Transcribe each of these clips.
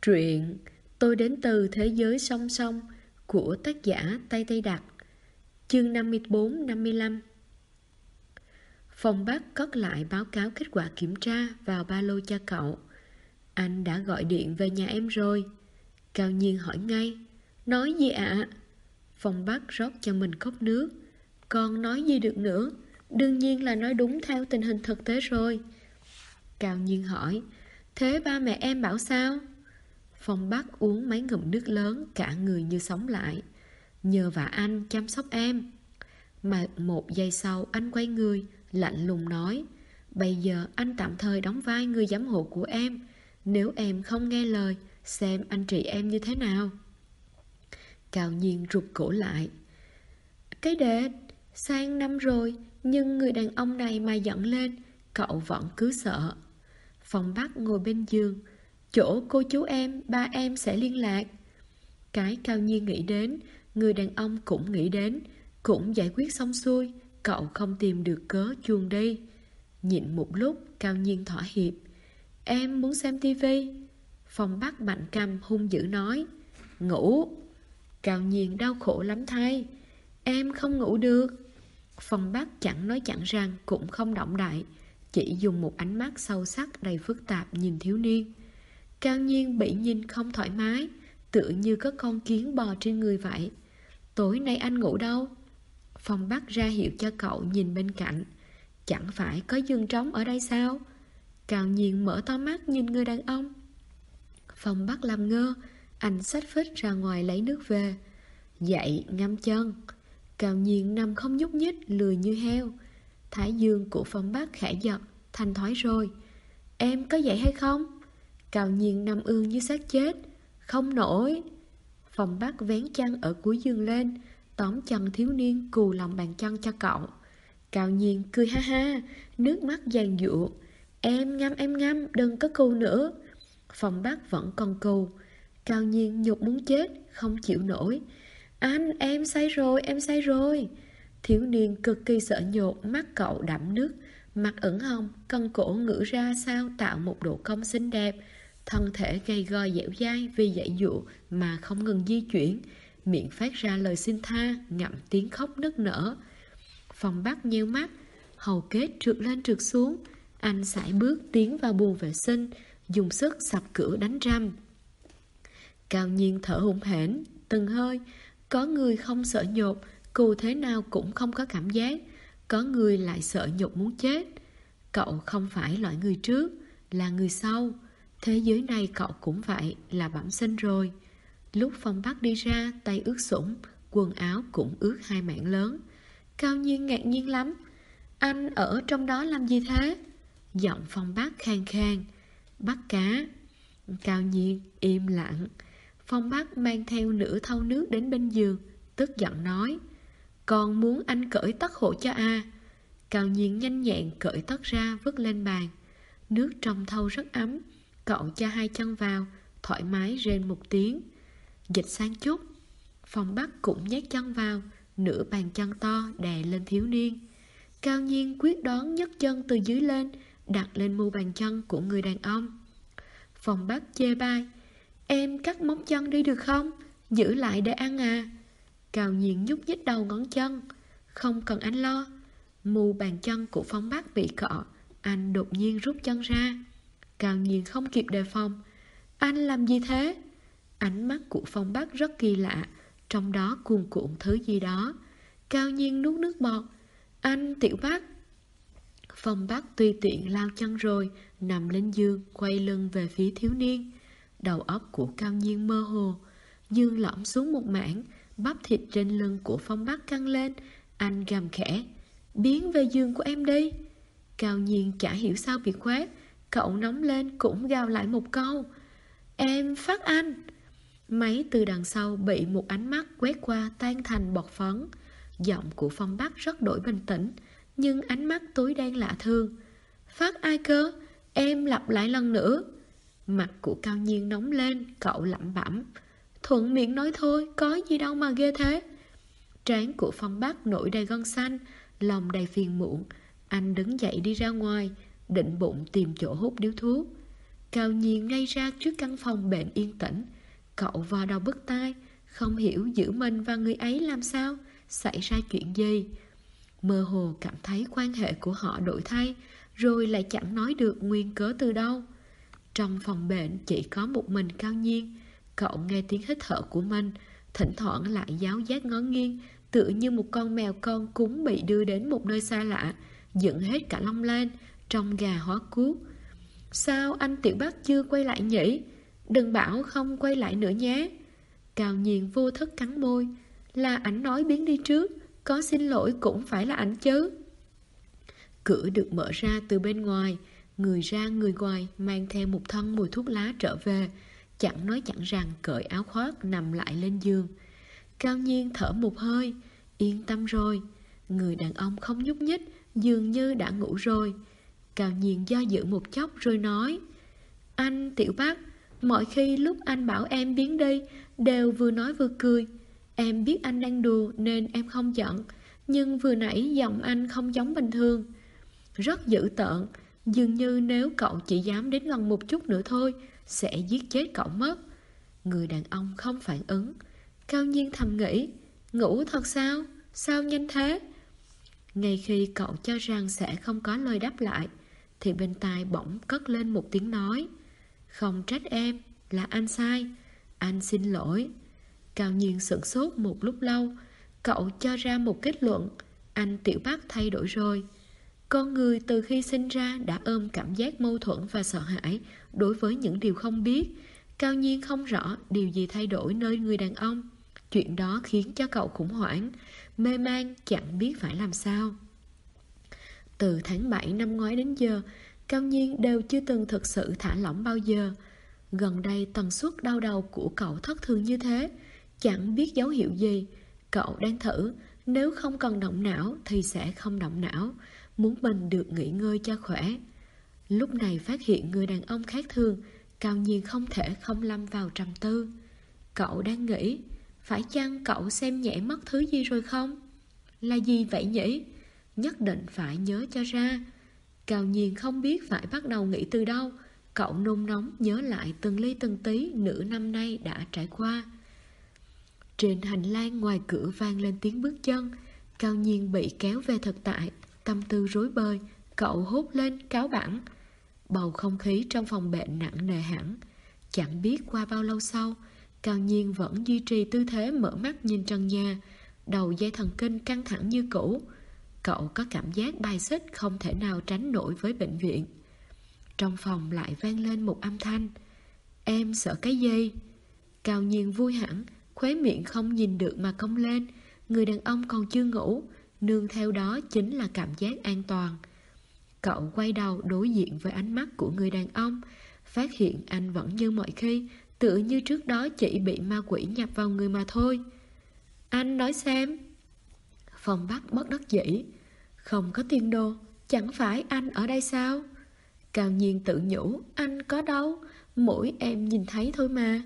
Truyện Tôi đến từ thế giới song song của tác giả Tây Tây Đặc. Chương 54-55. Phong Bắc cất lại báo cáo kết quả kiểm tra vào ba lô cho cậu. Anh đã gọi điện về nhà em rồi. Cao Nhiên hỏi ngay. Nói gì ạ? Phong Bắc rót cho mình cốc nước. Còn nói gì được nữa? Đương nhiên là nói đúng theo tình hình thực tế rồi. Cao Nhiên hỏi. Thế ba mẹ em bảo sao? Phong Bắc uống mấy ngụm nước lớn, cả người như sống lại. Nhờ vả anh chăm sóc em. Mà một giây sau anh quay người, lạnh lùng nói. Bây giờ anh tạm thời đóng vai người giám hộ của em. Nếu em không nghe lời, xem anh trị em như thế nào. Cao Nhiên rụt cổ lại. Cái đệ, sang năm rồi, nhưng người đàn ông này mà giận lên, cậu vẫn cứ sợ. Phong Bắc ngồi bên giường. Chỗ cô chú em, ba em sẽ liên lạc. Cái Cao Nhiên nghĩ đến, người đàn ông cũng nghĩ đến, cũng giải quyết xong xuôi. Cậu không tìm được cớ chuồn đi. Nhịn một lúc, Cao Nhiên thỏa hiệp. Em muốn xem tivi. Phong Bắc mạnh cầm hung dữ nói. Ngủ. Cao Nhiên đau khổ lắm thay. Em không ngủ được. Phong Bắc chẳng nói chẳng rằng, cũng không động đậy, chỉ dùng một ánh mắt sâu sắc đầy phức tạp nhìn thiếu niên. Cao Nhiên bị nhìn không thoải mái, tựa như có con kiến bò trên người vậy. Tối nay anh ngủ đâu? Phong Bắc ra hiệu cho cậu nhìn bên cạnh. Chẳng phải có giường trống ở đây sao? Cao Nhiên mở to mắt nhìn người đàn ông. Phong Bắc làm ngơ. Anh xách phích ra ngoài lấy nước về. Dậy ngâm chân. Cao Nhiên nằm không nhúc nhích, lười như heo. Thái dương của Phong Bắc khẽ giật, thanh thoái rồi. Em có dậy hay không? Cao Nhiên nằm ương như xác chết. Không nổi. Phong Bắc vén chân ở cuối giường lên, tóm chân thiếu niên cù lòng bàn chân cho cậu. Cao Nhiên cười ha ha, nước mắt giàn giụa. Em ngâm, đừng có cù nữa. Phong Bắc vẫn còn cù. Cao Nhiên nhục muốn chết, không chịu nổi. Anh, em say rồi. Thiếu niên cực kỳ sợ nhột, mắt cậu đẫm nước, mặt ửng hồng, cân cổ ngửa ra sao tạo một độ cong xinh đẹp. Thân thể gầy gò dẻo dai vì dãy dụa mà không ngừng di chuyển, miệng phát ra lời xin tha, ngậm tiếng khóc nức nở. Phong Bắc nheo mắt, hầu kết trượt lên trượt xuống. Anh sải bước tiến vào buồng vệ sinh, dùng sức sập cửa đánh răm. Cao Nhiên thở hổn hển, từng hơi. Có người không sợ nhột, cù thế nào cũng không có cảm giác. Có người lại sợ nhột muốn chết. Cậu không phải loại người trước, là người sau. Thế giới này cậu cũng vậy, là bẩm sinh rồi. Lúc Phong Bắc đi ra, tay ướt sũng, quần áo cũng ướt hai mảng lớn. Cao Nhiên ngạc nhiên lắm. Anh ở trong đó làm gì thế? Giọng Phong Bắc khàn khàn. Bắt cá. Cao Nhiên im lặng. Phong Bắc mang theo nửa thau nước đến bên giường, tức giận nói. Còn muốn anh cởi tất hộ cho à? Cao Nhiên nhanh nhẹn cởi tất ra vứt lên bàn. Nước trong thau rất ấm. Cậu cho hai chân vào, thoải mái rên một tiếng. Dịch sang chút. Phong Bắc cũng nhét chân vào, nửa bàn chân to đè lên thiếu niên. Cao Nhiên quyết đoán nhấc chân từ dưới lên, đặt lên mu bàn chân của người đàn ông. Phong Bắc chê bai. Em cắt móng chân đi được không? Giữ lại để ăn à? Cao Nhiên nhúc nhích đầu ngón chân. Không cần anh lo. Mu bàn chân của Phong Bắc bị cọ. Anh đột nhiên rút chân ra. Cao Nhiên không kịp đề phòng. Anh làm gì thế? Ánh mắt của Phong Bắc rất kỳ lạ, trong đó cuồn cuộn thứ gì đó. Cao Nhiên nuốt nước bọt. Anh Tiểu Bắc. Phong Bắc tùy tiện lao chân rồi, nằm lên giường, quay lưng về phía thiếu niên. Đầu óc của Cao Nhiên mơ hồ. Dương lõm xuống một mảng, bắp thịt trên lưng của Phong Bắc căng lên. Anh gầm khẽ. Biến về giường của em đi. Cao Nhiên chả hiểu sao bị khoét. Cậu nóng lên cũng gào lại một câu. Em phát anh. Máy từ đằng sau bị một ánh mắt quét qua tan thành bọt phấn. Giọng của Phong Bắc rất đổi bình tĩnh, nhưng ánh mắt tối đen lạ thường. Phát ai cơ? Em lặp lại lần nữa. Mặt của Cao Nhiên nóng lên, cậu lẩm bẩm. Thuận miệng nói thôi, có gì đâu mà ghê thế. Trán của Phong Bắc nổi đầy gân xanh, lòng đầy phiền muộn. Anh đứng dậy đi ra ngoài, định bụng tìm chỗ hút điếu thuốc. Cao Nhiên ngay ra trước căn phòng bệnh yên tĩnh. Cậu vò đầu bứt tai, không hiểu giữa mình và người ấy làm sao, xảy ra chuyện gì. Mơ hồ cảm thấy quan hệ của họ đổi thay, rồi lại chẳng nói được nguyên cớ từ đâu. Trong phòng bệnh chỉ có một mình Cao Nhiên. Cậu nghe tiếng hít thở của mình, thỉnh thoảng lại giáo giác ngó nghiêng, tựa như một con mèo con cún bị đưa đến một nơi xa lạ, dựng hết cả lông lên, trông gà hóa cuốc. Sao anh Tiểu Bắc chưa quay lại nhỉ? Đừng bảo không quay lại nữa nhé. Cao Nhiên vô thức cắn môi. Là ảnh nói biến đi trước, có xin lỗi cũng phải là ảnh chứ. Cửa được mở ra từ bên ngoài, người ra người ngoài mang theo một thân mùi thuốc lá trở về, chẳng nói chẳng rằng cởi áo khoác nằm lại lên giường. Cao Nhiên thở một hơi, yên tâm rồi. Người đàn ông không nhúc nhích, dường như đã ngủ rồi. Cao Nhiên do dự một chốc rồi nói: Anh Tiểu Bắc, mọi khi lúc anh bảo em biến đi đều vừa nói vừa cười. Em biết anh đang đùa nên em không giận, nhưng vừa nãy giọng anh không giống bình thường, rất dữ tợn, dường như nếu cậu chỉ dám đến gần một chút nữa thôi sẽ giết chết cậu mất. Người đàn ông không phản ứng. Cao Nhiên thầm nghĩ, ngủ thật sao? Sao nhanh thế? Ngay khi cậu cho rằng sẽ không có lời đáp lại, thì bên tai bỗng cất lên một tiếng nói: Không trách em, là anh sai, anh xin lỗi. Cao Nhiên sửng sốt một lúc lâu. Cậu cho ra một kết luận: anh Tiểu Bắc thay đổi rồi. Con người từ khi sinh ra đã ôm cảm giác mâu thuẫn và sợ hãi đối với những điều không biết. Cao Nhiên không rõ điều gì thay đổi nơi người đàn ông. Chuyện đó khiến cho cậu khủng hoảng, mê man, chẳng biết phải làm sao. Từ tháng 7 năm ngoái đến giờ, Cao Nhiên đều chưa từng thực sự thả lỏng bao giờ. Gần đây tần suất đau đầu của cậu thất thường như thế, chẳng biết dấu hiệu gì. Cậu đang thử, nếu không cần động não thì sẽ không động não, muốn mình được nghỉ ngơi cho khỏe. Lúc này phát hiện người đàn ông khác thường, Cao Nhiên không thể không lâm vào trầm tư. Cậu đang nghĩ, phải chăng cậu xem nhẹ mất thứ gì rồi không? Là gì vậy nhỉ? Nhất định phải nhớ cho ra. Cao Nhiên không biết phải bắt đầu nghĩ từ đâu. Cậu nôn nóng nhớ lại từng ly từng tí nửa năm nay đã trải qua. Trên hành lang ngoài cửa vang lên tiếng bước chân. Cao Nhiên bị kéo về thực tại, tâm tư rối bời. Cậu hốt lên cáu bẳn. Bầu không khí trong phòng bệnh nặng nề hẳn. Chẳng biết qua bao lâu sau, Cao Nhiên vẫn duy trì tư thế mở mắt nhìn trần nhà, đầu dây thần kinh căng thẳng như cũ. Cậu có cảm giác bài xích không thể nào tránh nổi với bệnh viện. Trong phòng lại vang lên một âm thanh: Em sợ cái gì? Cao Nhiên vui hẳn, khóe miệng không nhìn được mà cong lên. Người đàn ông còn chưa ngủ, nương theo đó chính là cảm giác an toàn. Cậu quay đầu đối diện với ánh mắt của người đàn ông, phát hiện anh vẫn như mọi khi, tựa như trước đó chỉ bị ma quỷ nhập vào người mà thôi. Anh nói xem. Phong Bắc bất đắc dĩ. Không có tiền đồ, chẳng phải anh ở đây sao? Cao Nhiên tự nhủ, anh có đâu, mỗi em nhìn thấy thôi mà.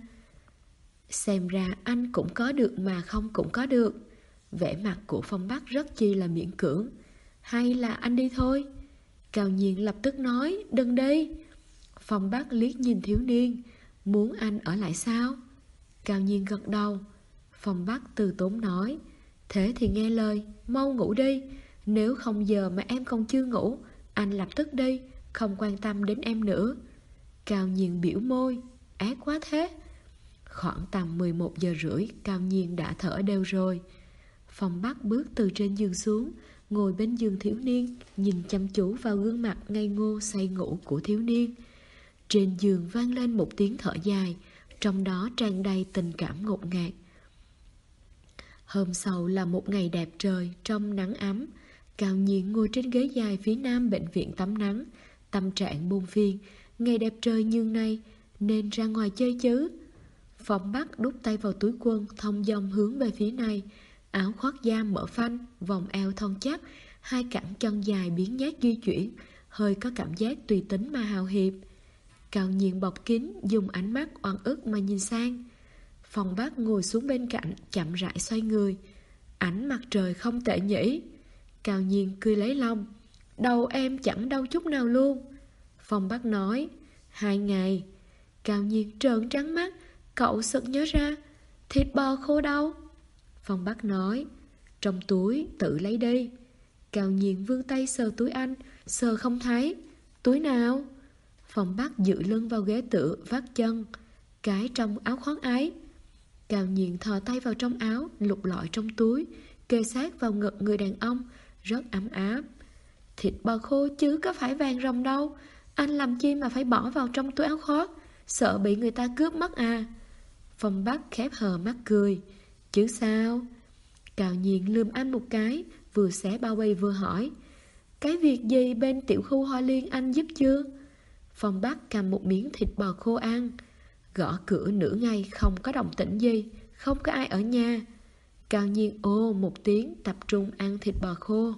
Xem ra anh cũng có được mà không cũng có được. Vẻ mặt của Phong Bắc rất chi là miễn cưỡng. Hay là anh đi thôi? Cao Nhiên lập tức nói, đừng đi. Phong Bắc liếc nhìn thiếu niên, muốn anh ở lại sao? Cao Nhiên gật đầu. Phong Bắc từ tốn nói, thế thì nghe lời, mau ngủ đi. Nếu không giờ mà em còn chưa ngủ, anh lập tức đi, không quan tâm đến em nữa. Cao Nhiên biểu môi, ác quá thế. Khoảng tầm 11 giờ rưỡi, Cao Nhiên đã thở đều rồi. Phong Bắc bước từ trên giường xuống, ngồi bên giường thiếu niên, nhìn chăm chú vào gương mặt ngây ngô say ngủ của thiếu niên. Trên giường vang lên một tiếng thở dài, trong đó tràn đầy tình cảm ngột ngạt. Hôm sau là một ngày đẹp trời, trong nắng ấm. Cao Nhiên ngồi trên ghế dài phía nam bệnh viện tắm nắng, tâm trạng buồn phiền. Ngày đẹp trời như này nên ra ngoài chơi chứ. Phong Bắc đút tay vào túi quần, thông dong hướng về phía này. Áo khoác da mở phanh, vòng eo thon chắc, hai cẳng chân dài biến nhát di chuyển, hơi có cảm giác tùy tính mà hào hiệp. Cao Nhiên bọc kín, dùng ánh mắt oan ức mà nhìn sang. Phong Bắc ngồi xuống bên cạnh, chậm rãi xoay người. Ánh mặt trời không tệ nhỉ? Cao Nhiên cười lấy lòng. Đầu em chẳng đau chút nào luôn. Phong Bắc nói, 2 ngày. Cao Nhiên trợn trắng mắt. Cậu sực nhớ ra, thịt bò khô đâu? Phong Bắc nói, trong túi, tự lấy đi. Cao Nhiên vươn tay sờ túi anh, sờ không thấy. Túi nào? Phong Bắc dựa lưng vào ghế tựa, vắt chân. Cái trong áo khoác ấy. Cao Nhiên thò tay vào trong áo, lục lọi trong túi, kề sát vào ngực người đàn ông, rất ấm áp. Thịt bò khô chứ có phải vàng ròng đâu. Anh làm chi mà phải bỏ vào trong túi áo khoác? Sợ bị người ta cướp mất à? Phong Bắc khép hờ mắt cười. Chứ sao? Cao Nhiên lườm anh một cái, vừa xé bao bì vừa hỏi, cái việc gì bên tiểu khu Hoa Liên anh giúp chưa? Phong Bắc cầm một miếng thịt bò khô ăn. Gõ cửa nửa ngày không có động tĩnh gì, không có ai ở nhà. Cao Nhiên ô một tiếng, tập trung ăn thịt bò khô.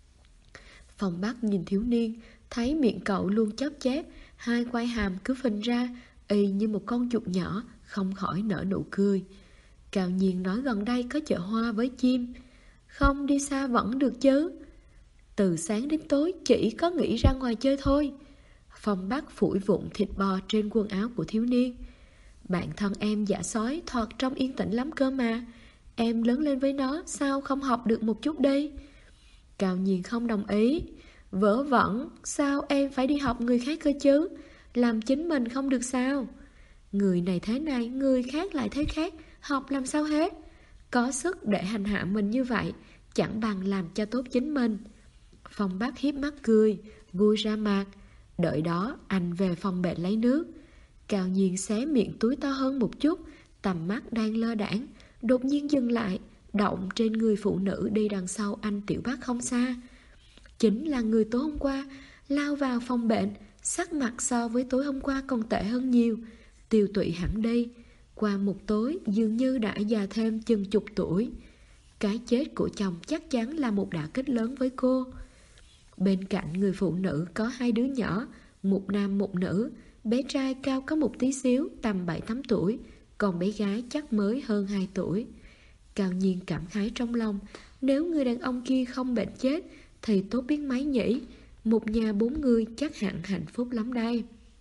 Phong Bắc nhìn thiếu niên, thấy miệng cậu luôn chóp chép, hai quai hàm cứ phình ra, y như một con chuột nhỏ, không khỏi nở nụ cười. Cao Nhiên nói gần đây có chợ hoa với chim. Không đi xa vẫn được chứ. Từ sáng đến tối chỉ có nghĩ ra ngoài chơi thôi. Phong Bắc phủi vụn thịt bò trên quần áo của thiếu niên. Bạn thân em dạ sói thoạt trông yên tĩnh lắm cơ mà. Em lớn lên với nó, sao không học được một chút đi? Cao Nhiên không đồng ý. Vớ vẩn, sao em phải đi học người khác cơ chứ? Làm chính mình không được sao? Người này thế này, người khác lại thế khác, học làm sao hết? Có sức để hành hạ mình như vậy, chẳng bằng làm cho tốt chính mình. Phong Bắc hiếp mắt cười, vui ra mặt. Đợi đó anh về phòng bệnh lấy nước. Cao Nhiên xé miệng túi to hơn một chút, tầm mắt đang lơ đãng, đột nhiên dừng lại, động trên người phụ nữ đi đằng sau anh Tiểu Bắc không xa. Chính là người tối hôm qua lao vào phòng bệnh, sắc mặt so với tối hôm qua còn tệ hơn nhiều, tiêu tụy hẳn đi. Qua một tối dường như đã già thêm chừng chục tuổi. Cái chết của chồng chắc chắn là một đả kích lớn với cô. Bên cạnh người phụ nữ có hai đứa nhỏ, một nam một nữ. Bé trai cao có một tí xíu, tầm 7-8 tuổi, còn bé gái chắc mới hơn 2 tuổi. Cao Nhiên cảm khái trong lòng, nếu người đàn ông kia không bệnh chết thì tốt biết mấy nhỉ. Một nhà 4 người chắc hẳn hạnh phúc lắm đây.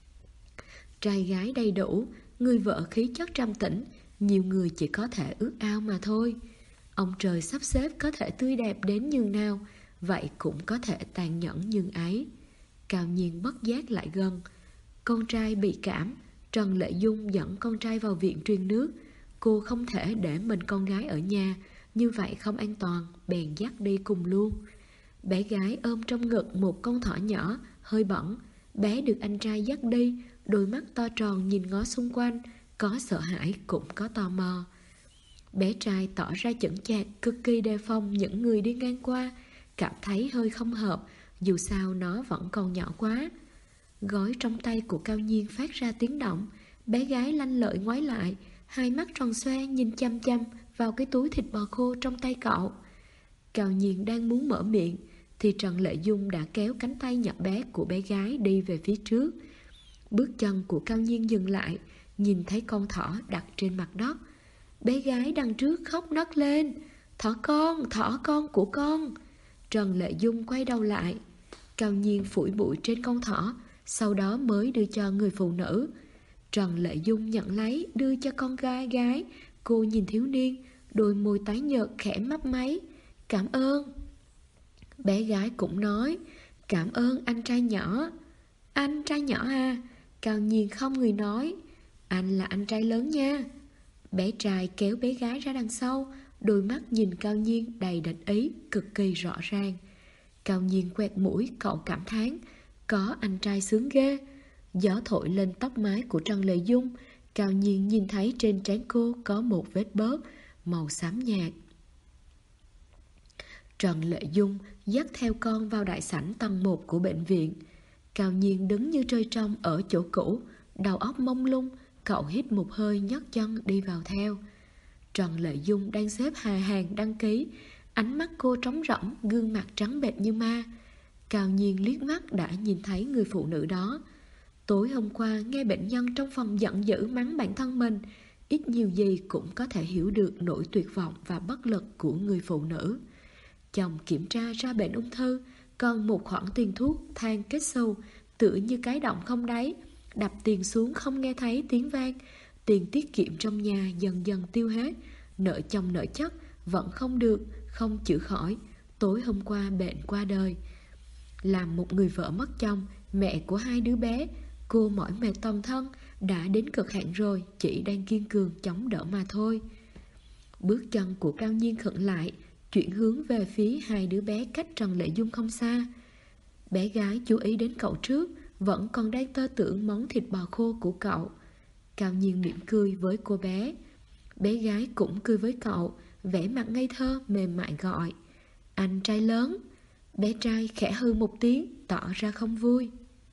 Trai gái đầy đủ, người vợ khí chất trầm tĩnh, nhiều người chỉ có thể ước ao mà thôi. Ông trời sắp xếp có thể tươi đẹp đến nhường nào, vậy cũng có thể tàn nhẫn nhường ấy. Cao Nhiên bất giác lại gần. Con trai bị cảm, Trần Lệ Dung dẫn con trai vào viện truyền nước. Cô không thể để mình con gái ở nhà, như vậy không an toàn, bèn dắt đi cùng luôn. Bé gái ôm trong ngực một con thỏ nhỏ, hơi bỏng. Bé được anh trai dắt đi, đôi mắt to tròn nhìn ngó xung quanh, có sợ hãi cũng có tò mò. Bé trai tỏ ra chững chạc, cực kỳ đề phòng những người đi ngang qua, cảm thấy hơi không hợp, dù sao nó vẫn còn nhỏ quá. Gói trong tay của Cao Nhiên phát ra tiếng động, bé gái lanh lợi ngoái lại, hai mắt tròn xoe nhìn chăm chăm vào cái túi thịt bò khô trong tay cậu. Cao Nhiên đang muốn mở miệng thì Trần Lệ Dung đã kéo cánh tay nhỏ bé của bé gái đi về phía trước. Bước chân của Cao Nhiên dừng lại, nhìn thấy con thỏ đặt trên mặt đất. Bé gái đằng trước khóc nấc lên, thỏ con của con. Trần Lệ Dung quay đầu lại. Cao Nhiên phủi bụi trên con thỏ, sau đó mới đưa cho người phụ nữ. Trần Lệ Dung nhận lấy, đưa cho con gái. Cô nhìn thiếu niên, đôi môi tái nhợt khẽ mấp máy. Cảm ơn. Bé gái cũng nói, cảm ơn anh trai nhỏ. Anh trai nhỏ à? Cao Nhiên không người nói, anh là anh trai lớn nha. Bé trai kéo bé gái ra đằng sau, đôi mắt nhìn Cao Nhiên đầy địch ý, cực kỳ rõ ràng. Cao Nhiên quẹt mũi, cậu cảm thán, có anh trai sướng ghê. Gió thổi lên tóc mái của Trần Lệ Dung, Cao Nhiên nhìn thấy trên trán cô có một vết bớt màu xám nhạt. Trần Lệ Dung dắt theo con vào đại sảnh tầng 1 của bệnh viện. Cao Nhiên đứng như trời trồng ở chỗ cũ, đầu óc mông lung, cậu hít một hơi nhấc chân đi vào theo. Trần Lệ Dung đang xếp hàng đăng ký, ánh mắt cô trống rỗng, gương mặt trắng bệch như ma. Cao Nhiên liếc mắt đã nhìn thấy người phụ nữ đó. Tối hôm qua nghe bệnh nhân trong phòng giận dữ mắng bản thân mình, ít nhiều gì cũng có thể hiểu được nỗi tuyệt vọng và bất lực của người phụ nữ. Chồng kiểm tra ra bệnh ung thư, còn một khoản tiền thuốc than kết xù, tựa như cái động không đáy. đập tiền xuống không nghe thấy tiếng vang. Tiền tiết kiệm trong nhà dần dần tiêu hết. Nợ chồng nợ chất vẫn không được, không chữa khỏi. Tối hôm qua bệnh qua đời. Làm một người vợ mất chồng, mẹ của hai đứa bé, cô mỏi mệt toàn thân, đã đến cực hạn rồi, chỉ đang kiên cường chống đỡ mà thôi. Bước chân của Cao Nhiên khựng lại, chuyển hướng về phía hai đứa bé cách Trần Lệ Dung không xa. Bé gái chú ý đến cậu trước, vẫn còn đang tơ tưởng món thịt bò khô của cậu. Cao Nhiên mỉm cười với cô bé. Bé gái cũng cười với cậu, vẻ mặt ngây thơ mềm mại gọi: "Anh trai lớn." Bé trai khẽ hư một tiếng, tỏ ra không vui.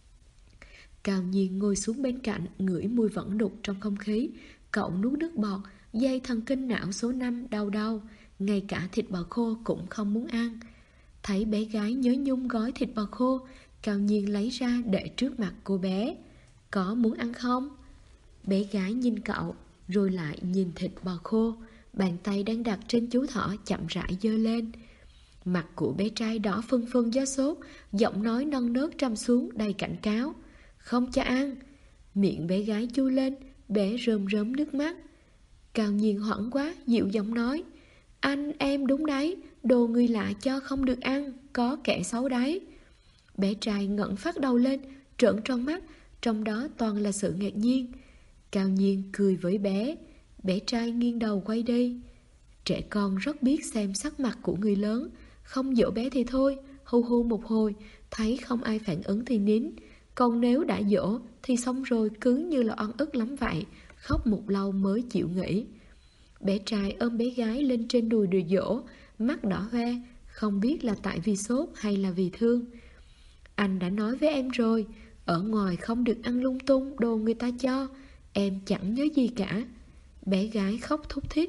Cao Nhiên ngồi xuống bên cạnh, ngửi mùi vẫn đục trong không khí. Cậu nuốt nước bọt, dây thần kinh não số 5 đau đau, ngay cả thịt bò khô cũng không muốn ăn. Thấy bé gái nhớ nhung gói thịt bò khô, Cao Nhiên lấy ra để trước mặt cô bé. "Có muốn ăn không?" Bé gái nhìn cậu, rồi lại nhìn thịt bò khô. Bàn tay đang đặt trên chú thỏ chậm rãi giơ lên. Mặt của bé trai đỏ phừng phừng do sốt, giọng nói non nớt trầm xuống đầy cảnh cáo: "Không cho ăn." Miệng bé gái chu lên, bé rơm rớm nước mắt. Cao Nhiên hoảng quá, dịu giọng nói: "Anh em đúng đấy, đồ người lạ cho không được ăn, có kẻ xấu đấy." Bé trai ngẩng phát đầu lên, trợn tròn mắt, trong đó toàn là sự ngạc nhiên. Cao Nhiên cười với bé. Bé trai nghiêng đầu quay đi. Trẻ con rất biết xem sắc mặt của người lớn. Không dỗ bé thì thôi, hu hu một hồi, thấy không ai phản ứng thì nín. Còn nếu đã dỗ thì xong rồi, cứ như là oan ức lắm vậy, khóc một lâu mới chịu nghỉ. Bé trai ôm bé gái lên trên đùi đùi dỗ, mắt đỏ hoe, không biết là tại vì sốt hay là vì thương. "Anh đã nói với em rồi, ở ngoài không được ăn lung tung đồ người ta cho, em chẳng nhớ gì cả." Bé gái khóc thút thít.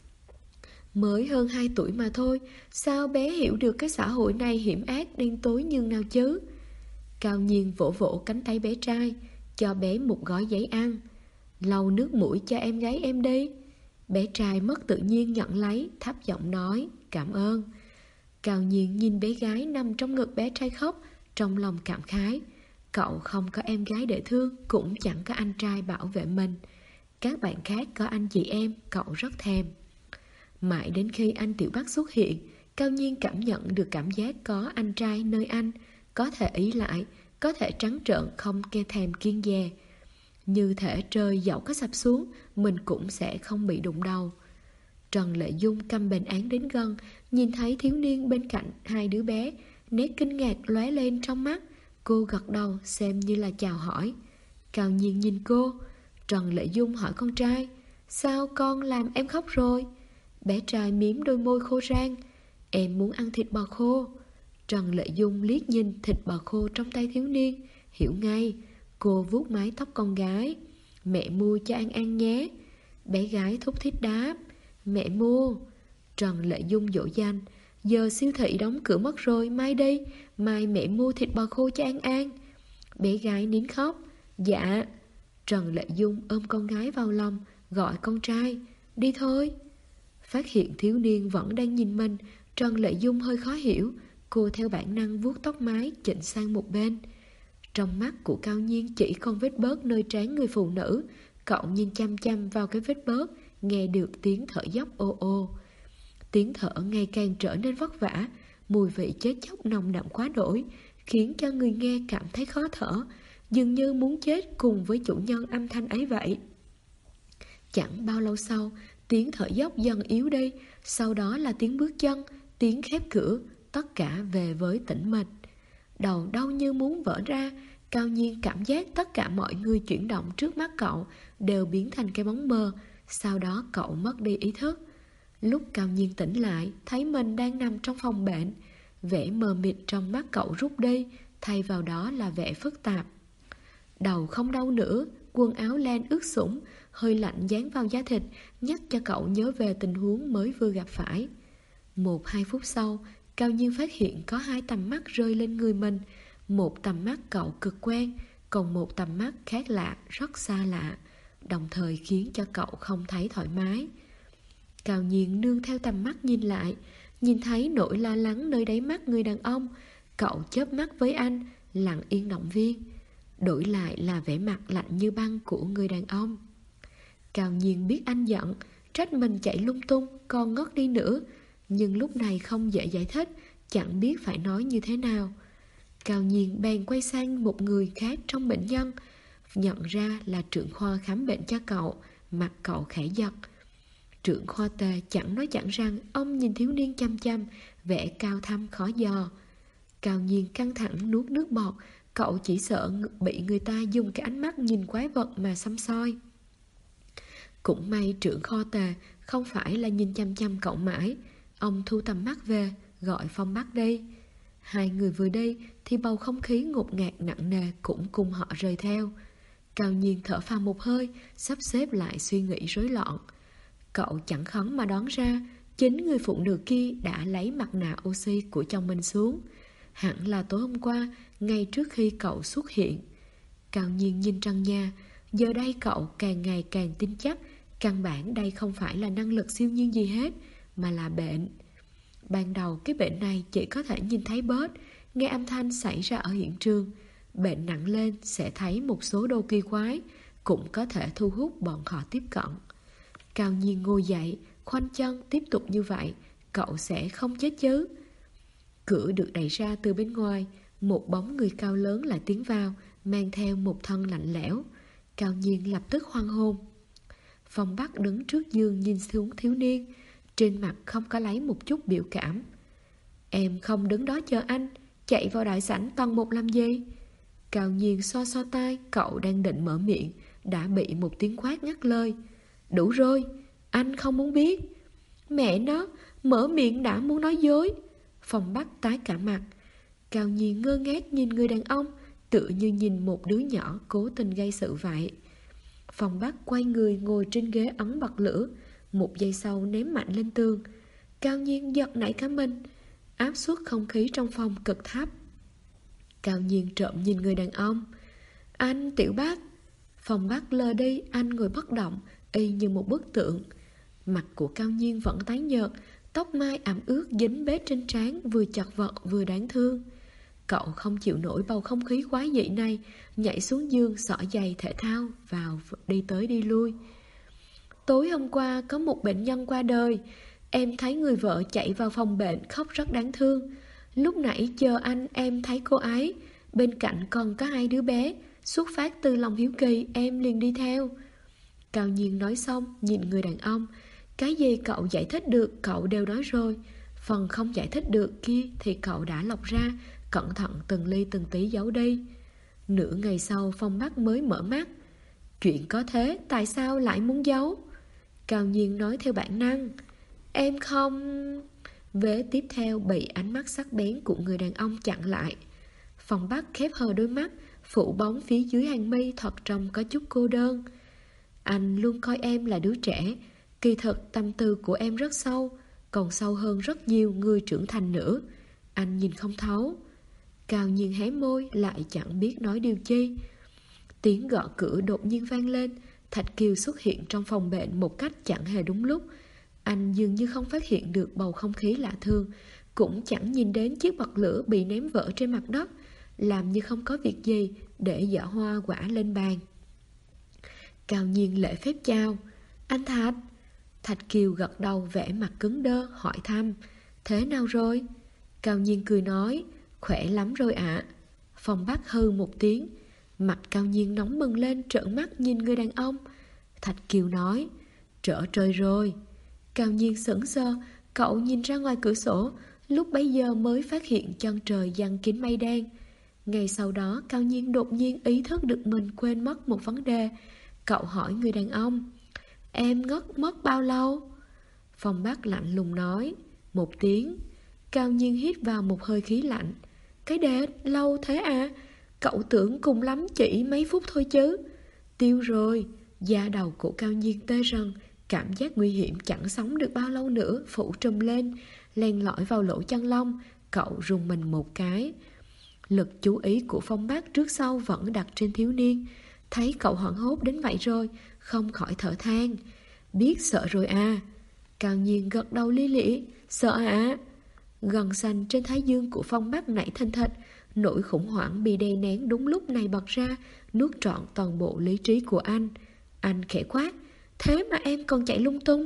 Mới hơn 2 tuổi mà thôi, sao bé hiểu được cái xã hội này hiểm ác đen tối như nào chứ? Cao Nhiên vỗ vỗ cánh tay bé trai, cho bé một gói giấy ăn. "Lau nước mũi cho em gái em đi." Bé trai mất tự nhiên nhận lấy, thấp giọng nói: "Cảm ơn." Cao Nhiên nhìn bé gái nằm trong ngực bé trai khóc, trong lòng cảm khái. Cậu không có em gái để thương, cũng chẳng có anh trai bảo vệ mình. Các bạn khác có anh chị em, cậu rất thèm. Mãi đến khi anh Tiểu Bắc xuất hiện, Cao Nhiên cảm nhận được cảm giác có anh trai nơi anh, có thể ý lại, có thể trắng trợn không ke thèm kiêng dè. Như thể trời dẫu có sập xuống, mình cũng sẽ không bị đụng đầu. Trần Lệ Dung cầm bệnh án đến gần, nhìn thấy thiếu niên bên cạnh hai đứa bé, nét kinh ngạc lóe lên trong mắt. Cô gật đầu xem như là chào hỏi. Cao Nhiên nhìn cô. Trần Lệ Dung hỏi con trai: "Sao con làm em khóc rồi?" Bé trai mím đôi môi khô rang: "Em muốn ăn thịt bò khô." Trần Lệ Dung liếc nhìn thịt bò khô trong tay thiếu niên, hiểu ngay. Cô vuốt mái tóc con gái: "Mẹ mua cho anh ăn nhé." Bé gái thúc thích đáp: "Mẹ mua." Trần Lệ Dung dỗ dành: "Giờ siêu thị đóng cửa mất rồi, mai đi, mai mẹ mua thịt bò khô cho An An." Bé gái nín khóc: "Dạ." Trần Lệ Dung ôm con gái vào lòng, gọi con trai: "Đi thôi." Phát hiện thiếu niên vẫn đang nhìn mình, Trần Lệ Dung hơi khó hiểu. Cô theo bản năng vuốt tóc mái chỉnh sang một bên. Trong mắt của Cao Nhiên chỉ còn vết bớt nơi trán người phụ nữ. Cậu nhìn chăm chăm vào cái vết bớt, nghe được tiếng thở dốc ô ô. Tiếng thở ngày càng trở nên vất vả, mùi vị chết chóc nồng đậm quá đổi, khiến cho người nghe cảm thấy khó thở, dường như muốn chết cùng với chủ nhân âm thanh ấy vậy. Chẳng bao lâu sau, tiếng thở dốc dần yếu đi, sau đó là tiếng bước chân, tiếng khép cửa, tất cả về với tĩnh mịch. Đầu đau như muốn vỡ ra, Cao Nhiên cảm giác tất cả mọi người chuyển động trước mắt cậu đều biến thành cái bóng mờ, sau đó cậu mất đi ý thức. Lúc Cao Nhiên tỉnh lại, thấy mình đang nằm trong phòng bệnh, vẻ mờ mịt trong mắt cậu rút đi, thay vào đó là vẻ phức tạp. Đầu không đau nữa, quần áo len ướt sũng, hơi lạnh dán vào da thịt, nhắc cho cậu nhớ về tình huống mới vừa gặp phải. 1-2 phút sau, Cao Nhiên phát hiện có 2 tầm mắt rơi lên người mình. Một tầm mắt cậu cực quen, còn một tầm mắt khác lạ, rất xa lạ, đồng thời khiến cho cậu không thấy thoải mái. Cao Nhiên nương theo tầm mắt nhìn lại, nhìn thấy nỗi lo lắng nơi đáy mắt người đàn ông. Cậu chớp mắt với anh, lặng yên động viên: đổi lại là vẻ mặt lạnh như băng của người đàn ông. Cao Nhiên biết anh giận, trách mình chạy lung tung, còn ngất đi nữa, nhưng lúc này không dễ giải thích, chẳng biết phải nói như thế nào. Cao Nhiên bèn quay sang một người khác trong bệnh nhân, nhận ra là trưởng khoa khám bệnh cho cậu. Mặt cậu khẽ giật. Trưởng khoa Tề chẳng nói chẳng rằng, ông nhìn thiếu niên chăm chăm, vẻ cao thâm khó dò. Cao Nhiên căng thẳng nuốt nước bọt, cậu chỉ sợ bị người ta dùng cái ánh mắt nhìn quái vật mà săm soi. Cũng may trưởng khoa Tề không phải là nhìn chăm chăm cậu mãi. Ông thu tầm mắt về, gọi Phong Bắc đi. Hai người vừa đi thì bầu không khí ngột ngạt nặng nề cũng cùng họ rời theo. Cao Nhiên thở phào một hơi, sắp xếp lại suy nghĩ rối loạn. Cậu chẳng khấn mà đoán ra, chính người phụ nữ kia đã lấy mặt nạ oxy của chồng mình xuống. Hẳn là tối hôm qua, ngay trước khi cậu xuất hiện. Cao Nhiên nhìn trần nhà, giờ đây cậu càng ngày càng tin chắc căn bản đây không phải là năng lực siêu nhiên gì hết, mà là bệnh. Ban đầu cái bệnh này chỉ có thể nhìn thấy bớt, nghe âm thanh xảy ra ở hiện trường. Bệnh nặng lên sẽ thấy một số đồ kỳ quái, cũng có thể thu hút bọn họ tiếp cận. Cao Nhiên ngồi dậy, khoanh chân tiếp tục như vậy, cậu sẽ không chết chứ. Cửa được đẩy ra từ bên ngoài, một bóng người cao lớn lại tiến vào, mang theo một thân lạnh lẽo. Cao Nhiên lập tức hoang hồn. Phong Bắc đứng trước giường nhìn xuống thiếu niên, trên mặt không có lấy một chút biểu cảm. Em không đứng đó chờ anh, chạy vào đại sảnh tầng 1 làm gì? Cao Nhiên xoa xoa tai, cậu đang định mở miệng, đã bị một tiếng quát ngắt lời. Đủ rồi, anh không muốn biết. Mẹ nó, mở miệng đã muốn nói dối. Phong Bắc tái cả mặt. Cao Nhiên ngơ ngác nhìn người đàn ông, tựa như nhìn một đứa nhỏ cố tình gây sự vậy. Phong Bắc quay người ngồi trên ghế ấn bật lửa, một giây sau ném mạnh lên tường. Cao Nhiên giật nảy cả mình. Áp suất không khí trong phòng cực thấp. Cao Nhiên trộm nhìn người đàn ông. Anh Tiểu Bắc. Phong Bắc lờ đi, anh ngồi bất động, y như một bức tượng. Mặt của Cao Nhiên vẫn tái nhợt, tóc mai ẩm ướt dính bết trên trán, vừa chật vật vừa đáng thương. Cậu không chịu nổi bầu không khí quái dị này, nhảy xuống giường xỏ giày thể thao vào đi tới đi lui. Tối hôm qua có một bệnh nhân qua đời, em thấy người vợ chạy vào phòng bệnh khóc rất đáng thương. Lúc nãy chờ anh em thấy cô ấy, bên cạnh còn có 2 đứa bé, xuất phát từ lòng hiếu kỳ em liền đi theo. Cao Nhiên nói xong nhìn người đàn ông. Cái gì cậu giải thích được cậu đều nói rồi, phần không giải thích được kia thì cậu đã lọc ra, cẩn thận từng ly từng tí giấu đi. Nửa ngày sau Phong Bắc mới mở mắt. Chuyện có thế, tại sao lại muốn giấu? Cao Nhiên nói theo bản năng. Em không... Vế tiếp theo bị ánh mắt sắc bén của người đàn ông chặn lại. Phong Bắc khép hờ đôi mắt, phủ bóng phía dưới hàng mi thật trông có chút cô đơn. Anh luôn coi em là đứa trẻ, kỳ thực tâm tư của em rất sâu, còn sâu hơn rất nhiều người trưởng thành nữa. Anh nhìn không thấu. Cao Nhiên hé môi lại chẳng biết nói điều chi. Tiếng gõ cửa đột nhiên vang lên. Thạch Kiều xuất hiện trong phòng bệnh một cách chẳng hề đúng lúc. Anh dường như không phát hiện được bầu không khí lạ thường, cũng chẳng nhìn đến chiếc bật lửa bị ném vỡ trên mặt đất, làm như không có việc gì để giỏ hoa quả lên bàn. Cao Nhiên lễ phép chào. Anh Thạch. Thạch Kiều gật đầu vẻ mặt cứng đơ hỏi thăm. Thế nào rồi? Cao Nhiên cười nói. Khỏe lắm rồi ạ. Phong Bắc hừ một tiếng. Mặt Cao Nhiên nóng bừng lên, trợn mắt nhìn người đàn ông. Thạch Kiều nói. Trở trời rồi. Cao Nhiên sững sờ, cậu nhìn ra ngoài cửa sổ, lúc bấy giờ mới phát hiện chân trời giăng kín mây đen. Ngay sau đó Cao Nhiên đột nhiên ý thức được mình quên mất một vấn đề. Cậu hỏi người đàn ông. Em ngất mất bao lâu? Phong Bắc lạnh lùng nói. 1 tiếng. Cao Nhiên hít vào một hơi khí lạnh. Cái đệt, lâu thế à? Cậu tưởng cùng lắm chỉ mấy phút thôi chứ. Tiêu rồi. Da đầu của Cao Nhiên tê rần, cảm giác nguy hiểm chẳng sống được bao lâu nữa phủ trùm lên, len lỏi vào lỗ chân lông. Cậu rùng mình một cái. Lực chú ý của Phong Bắc trước sau vẫn đặt trên thiếu niên. Thấy cậu hoảng hốt đến vậy rồi, không khỏi thở than. Biết sợ rồi à? Cao Nhiên gật đầu li lịa. Sợ ạ? Gân xanh trên thái dương của Phong Bắc nảy thình thịch, Nỗi khủng hoảng bị đè nén đúng lúc này bật ra, nuốt trọn toàn bộ lý trí của anh. Anh khẽ quát: thế mà em còn chạy lung tung.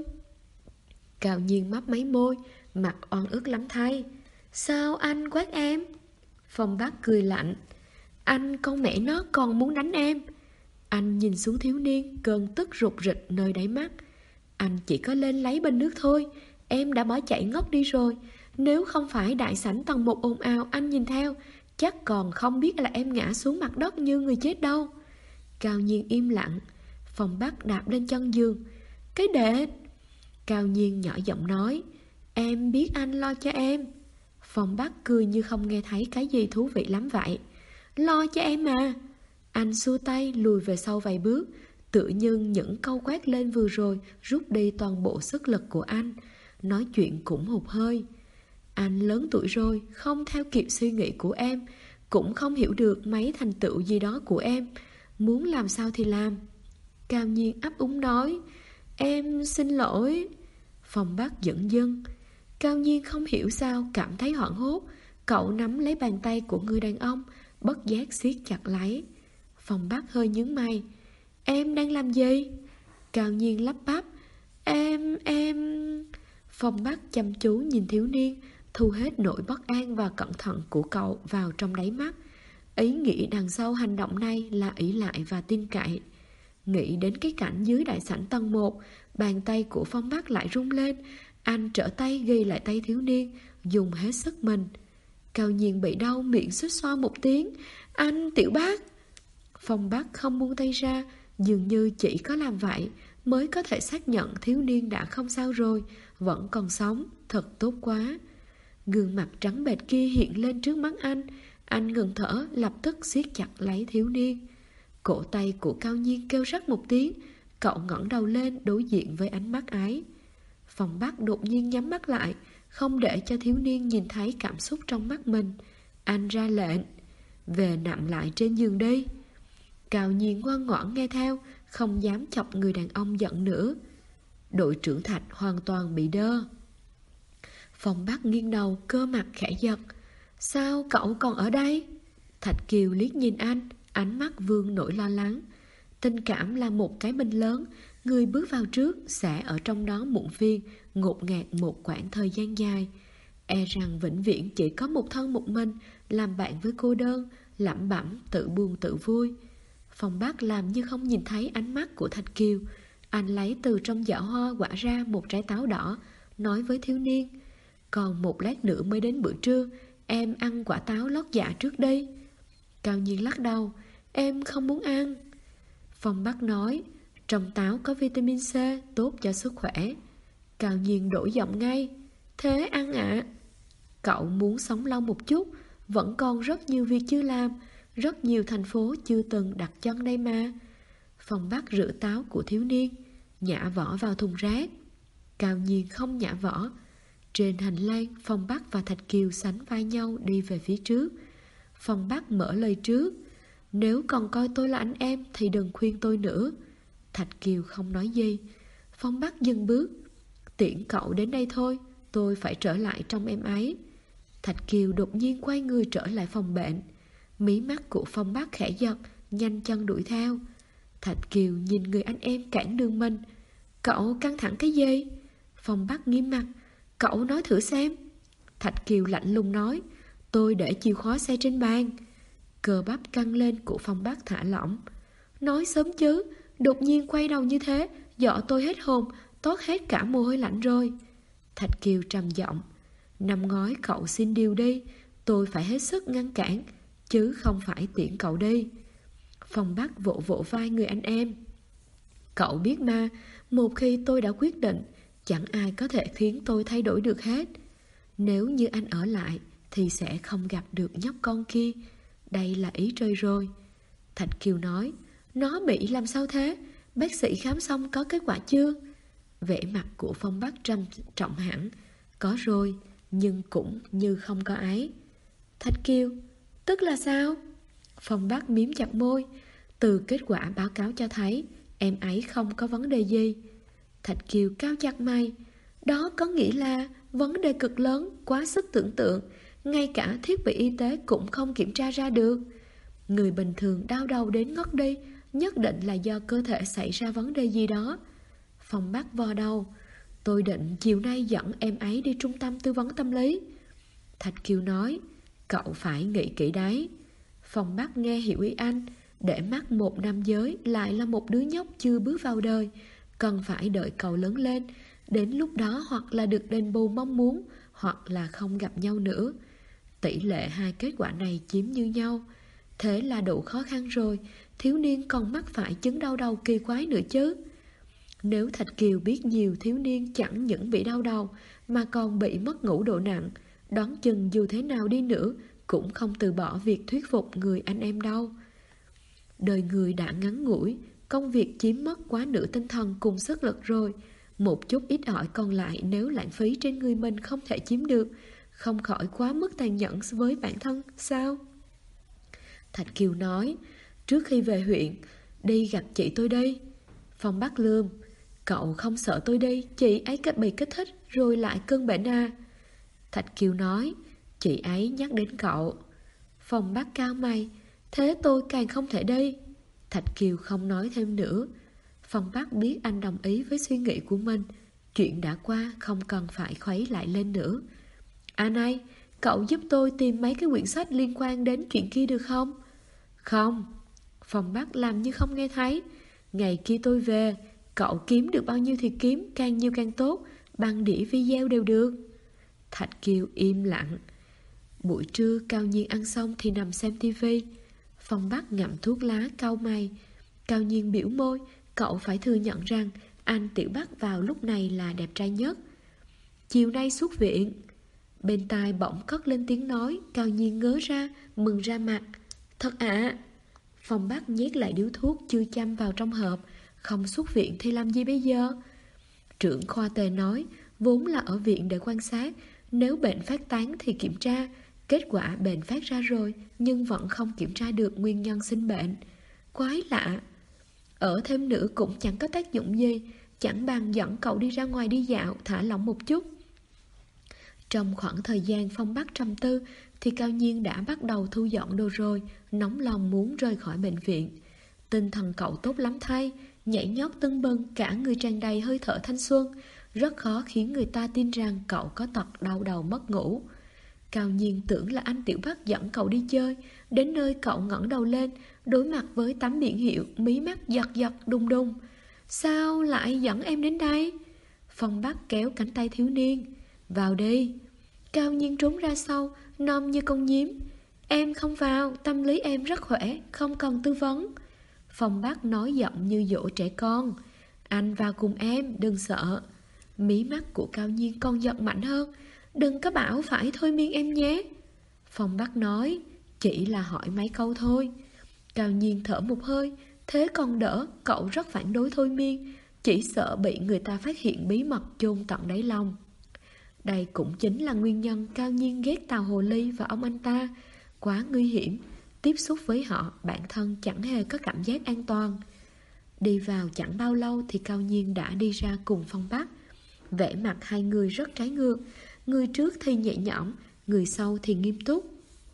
Cao Nhiên mấp máy môi, mặt oan ức lắm thay. Sao anh quát em? Phong Bác cười lạnh: anh con mẹ nó còn muốn đánh em. Anh nhìn xuống thiếu niên, cơn tức rụt rịch nơi đáy mắt. Anh chỉ có lên lấy bình nước thôi, em đã bỏ chạy ngất đi rồi. Nếu không phải đại sảnh tầng 1 ồn ào anh nhìn theo, chắc còn không biết là em ngã xuống mặt đất như người chết đâu. Cao Nhiên im lặng. Phong Bác đạp lên chân giường. Cái đệt! Cao Nhiên nhỏ giọng nói: em biết anh lo cho em. Phong Bác cười như không nghe thấy cái gì thú vị lắm vậy. Lo cho em mà. Anh xua tay lùi về sau vài bước, tự nhiên những câu quát lên vừa rồi rút đi toàn bộ sức lực của anh. Nói chuyện cũng hụt hơi. Anh lớn tuổi rồi, không theo kịp suy nghĩ của em, cũng không hiểu được mấy thành tựu gì đó của em. Muốn làm sao thì làm. Cao Nhiên ấp úng nói: em xin lỗi. Phong Bác dửng dưng. Cao Nhiên không hiểu sao cảm thấy hoảng hốt. Cậu nắm lấy bàn tay của người đàn ông, bất giác siết chặt lấy. Phong Bác hơi nhướng mày. Em đang làm gì? Cao Nhiên lắp bắp. Em... Phong Bác chăm chú nhìn thiếu niên, thu hết nỗi bất an và cẩn thận của cậu vào trong đáy mắt. Ý nghĩ đằng sau hành động này là ỷ lại và tin cậy. Nghĩ đến cái cảnh dưới đại sảnh tầng 1, bàn tay của Phong Bác lại rung lên. Anh trở tay ghi lại tay thiếu niên, dùng hết sức mình. Cao Nhiên bị đau miệng xuýt xoa một tiếng. Anh Tiểu Bác! Phong Bác không buông tay ra, dường như chỉ có làm vậy mới có thể xác nhận thiếu niên đã không sao rồi, vẫn còn sống, thật tốt quá. Gương mặt trắng bệch kia hiện lên trước mắt anh ngừng thở, lập tức siết chặt lấy thiếu niên. Cổ tay của Cao Nhiên kêu rắc một tiếng, cậu ngẩng đầu lên đối diện với ánh mắt ấy. Phong Bác đột nhiên nhắm mắt lại, không để cho thiếu niên nhìn thấy cảm xúc trong mắt mình. Anh ra lệnh: về nằm lại trên giường đi. Cao Nhiên ngoan ngoãn nghe theo, không dám chọc người đàn ông giận nữa. Đội trưởng Thạch hoàn toàn bị đơ. Phong Bác nghiêng đầu, cơ mặt khẽ giật. Sao cậu còn ở đây? Thạch Kiều liếc nhìn anh, ánh mắt vương nỗi lo lắng. Tình cảm là một cái bình lớn, người bước vào trước sẽ ở trong đó muộn phiền, ngột ngạt một quãng thời gian dài. E rằng vĩnh viễn chỉ có một thân một mình, làm bạn với cô đơn, lẩm bẩm tự buồn tự vui. Phong Bác làm như không nhìn thấy ánh mắt của Thạch Kiều. Anh lấy từ trong giỏ hoa quả ra một trái táo đỏ, nói với thiếu niên: còn một lát nữa mới đến bữa trưa, em ăn quả táo lót dạ trước đi. Cao Nhiên lắc đầu: em không muốn ăn. Phong Bác nói: trong táo có vitamin C, tốt cho sức khỏe. Cao Nhiên đổi giọng ngay: thế ăn ạ? Cậu muốn sống lâu một chút, vẫn còn rất nhiều việc chưa làm, rất nhiều thành phố chưa từng đặt chân đây mà. Phong Bác rửa táo của thiếu niên, nhả vỏ vào thùng rác. Cao Nhiên không nhả vỏ. Trên hành lang, Phong Bác và Thạch Kiều sánh vai nhau đi về phía trước. Phong Bác mở lời trước: nếu còn coi tôi là anh em thì đừng khuyên tôi nữa. Thạch Kiều không nói gì. Phong Bác dừng bước: tiễn cậu đến đây thôi, tôi phải trở lại trong em ấy. Thạch Kiều đột nhiên quay người trở lại phòng bệnh. Mí mắt của Phong Bác khẽ giật, nhanh chân đuổi theo. Thạch Kiều nhìn người anh em cản đường mình. Cậu căng thẳng cái gì? Phong Bác nghiêm mặt: cậu nói thử xem. Thạch Kiều lạnh lùng nói: tôi để chìa khóa xe trên bàn. Cơ bắp căng lên của Phong Bác thả lỏng. Nói sớm chứ, đột nhiên quay đầu như thế, dọa tôi hết hồn, toát hết cả mồ hôi lạnh rồi. Thạch Kiều trầm giọng: năm ngoái cậu xin điều đi, tôi phải hết sức ngăn cản, chứ không phải tiễn cậu đi. Phong Bác vỗ vỗ vai người anh em: cậu biết mà, một khi tôi đã quyết định, chẳng ai có thể khiến tôi thay đổi được hết. Nếu như anh ở lại thì sẽ không gặp được nhóc con kia. Đây là ý trời rồi. Thạch Kiều nói: nó bị làm sao thế? Bác sĩ khám xong có kết quả chưa? Vẻ mặt của Phong Bác trầm trọng hẳn. Có rồi, nhưng cũng như không có ấy. Thạch Kiều: tức là sao? Phong Bác mím chặt môi: từ kết quả báo cáo cho thấy em ấy không có vấn đề gì. Thạch Kiều cao chặt mày: đó có nghĩa là vấn đề cực lớn, quá sức tưởng tượng. ngay cả thiết bị y tế cũng không kiểm tra ra được. Người bình thường đau đầu đến ngất đi, nhất định là do cơ thể xảy ra vấn đề gì đó. Phong Bắc vò đầu. Tôi định chiều nay dẫn em ấy đi trung tâm tư vấn tâm lý. Thạch Kiều nói, cậu phải nghĩ kỹ đấy. Phong Bắc nghe hiểu ý anh. Để mắt một nam giới lại là một đứa nhóc chưa bước vào đời, cần phải đợi cậu lớn lên. Đến lúc đó hoặc là được đền bù mong muốn, hoặc là không gặp nhau nữa. Tỷ lệ hai kết quả này chiếm như nhau. Thế là đủ khó khăn rồi, thiếu niên còn mắc phải chứng đau đầu kỳ quái nữa chứ. Nếu Thạch Kiều biết nhiều thiếu niên chẳng những bị đau đầu mà còn bị mất ngủ độ nặng, đoán chừng dù thế nào đi nữa cũng không từ bỏ việc thuyết phục người anh em đâu. Đời người đã ngắn ngủi, công việc chiếm mất quá nửa tinh thần cùng sức lực rồi. Một chút ít ỏi còn lại nếu lãng phí trên người mình không thể chiếm được, không khỏi quá mức tàn nhẫn với bản thân sao? Thạch Kiều nói, trước khi về huyện, đi gặp chị tôi đi. Phong Bắc lườm, cậu không sợ tôi đi, chị ấy bị kích thích rồi lại cơn bệnh à? Thạch Kiều nói, chị ấy nhắc đến cậu. Phong Bắc cao mày, thế tôi càng không thể đi. Thạch Kiều không nói thêm nữa. Phong Bắc biết anh đồng ý với suy nghĩ của mình. Chuyện đã qua không cần phải khuấy lại lên nữa. À này, cậu giúp tôi tìm mấy cái quyển sách liên quan đến chuyện kia được không? Không. Phong Bắc làm như không nghe thấy. Ngày kia tôi về, cậu kiếm được bao nhiêu thì kiếm, càng nhiều càng tốt, băng đĩa video đều được. Thạch Kiều im lặng. Buổi trưa Cao Nhiên ăn xong thì nằm xem tivi. Phong Bắc ngậm thuốc lá cau mày. Cao Nhiên biểu môi, cậu phải thừa nhận rằng anh Tiểu Bắc vào lúc này là đẹp trai nhất. Chiều nay xuất viện. Bên tai bỗng cất lên tiếng nói. Cao Nhiên ngớ ra, mừng ra mặt. Thật ạ? Phong Bắc nhét lại điếu thuốc chưa chăm vào trong hộp. Không xuất viện thì làm gì bây giờ? Trưởng khoa tề nói, vốn là ở viện để quan sát, nếu bệnh phát tán thì kiểm tra. Kết quả bệnh phát ra rồi, nhưng vẫn không kiểm tra được nguyên nhân sinh bệnh. Quái lạ. Ở thêm nữa cũng chẳng có tác dụng gì, chẳng bằng dẫn cậu đi ra ngoài đi dạo, thả lỏng một chút. Trong khoảng thời gian Phong Bắc trầm tư, thì Cao Nhiên đã bắt đầu thu dọn đồ rồi, nóng lòng muốn rời khỏi bệnh viện. Tinh thần cậu tốt lắm thay, nhảy nhót tưng bừng, cả người tràn đầy hơi thở thanh xuân, rất khó khiến người ta tin rằng cậu có tật đau đầu mất ngủ. Cao Nhiên tưởng là anh Tiểu Bắc dẫn cậu đi chơi, đến nơi cậu ngẩng đầu lên, đối mặt với tấm biển hiệu, mí mắt giật giật đùng đùng. Sao lại dẫn em đến đây? Phong Bắc kéo cánh tay thiếu niên. Vào đi. Cao Nhiên trốn ra sau, nom như con nhím. Em không vào, tâm lý em rất khỏe, không cần tư vấn. Phong Bắc nói giọng như dỗ trẻ con. Anh vào cùng em, đừng sợ. Mí mắt của Cao Nhiên còn giật mạnh hơn. Đừng có bảo phải thôi miên em nhé. Phong Bắc nói, chỉ là hỏi mấy câu thôi. Cao Nhiên thở một hơi. Thế còn đỡ, cậu rất phản đối thôi miên, chỉ sợ bị người ta phát hiện bí mật chôn tận đáy lòng. Đây cũng chính là nguyên nhân Cao Nhiên ghét Tào Hồ Ly và ông anh ta. Quá nguy hiểm, tiếp xúc với họ bản thân chẳng hề có cảm giác an toàn. Đi vào chẳng bao lâu thì Cao Nhiên đã đi ra cùng Phong Bắc. Vẻ mặt hai người rất trái ngược, người trước thì nhẹ nhõm, người sau thì nghiêm túc.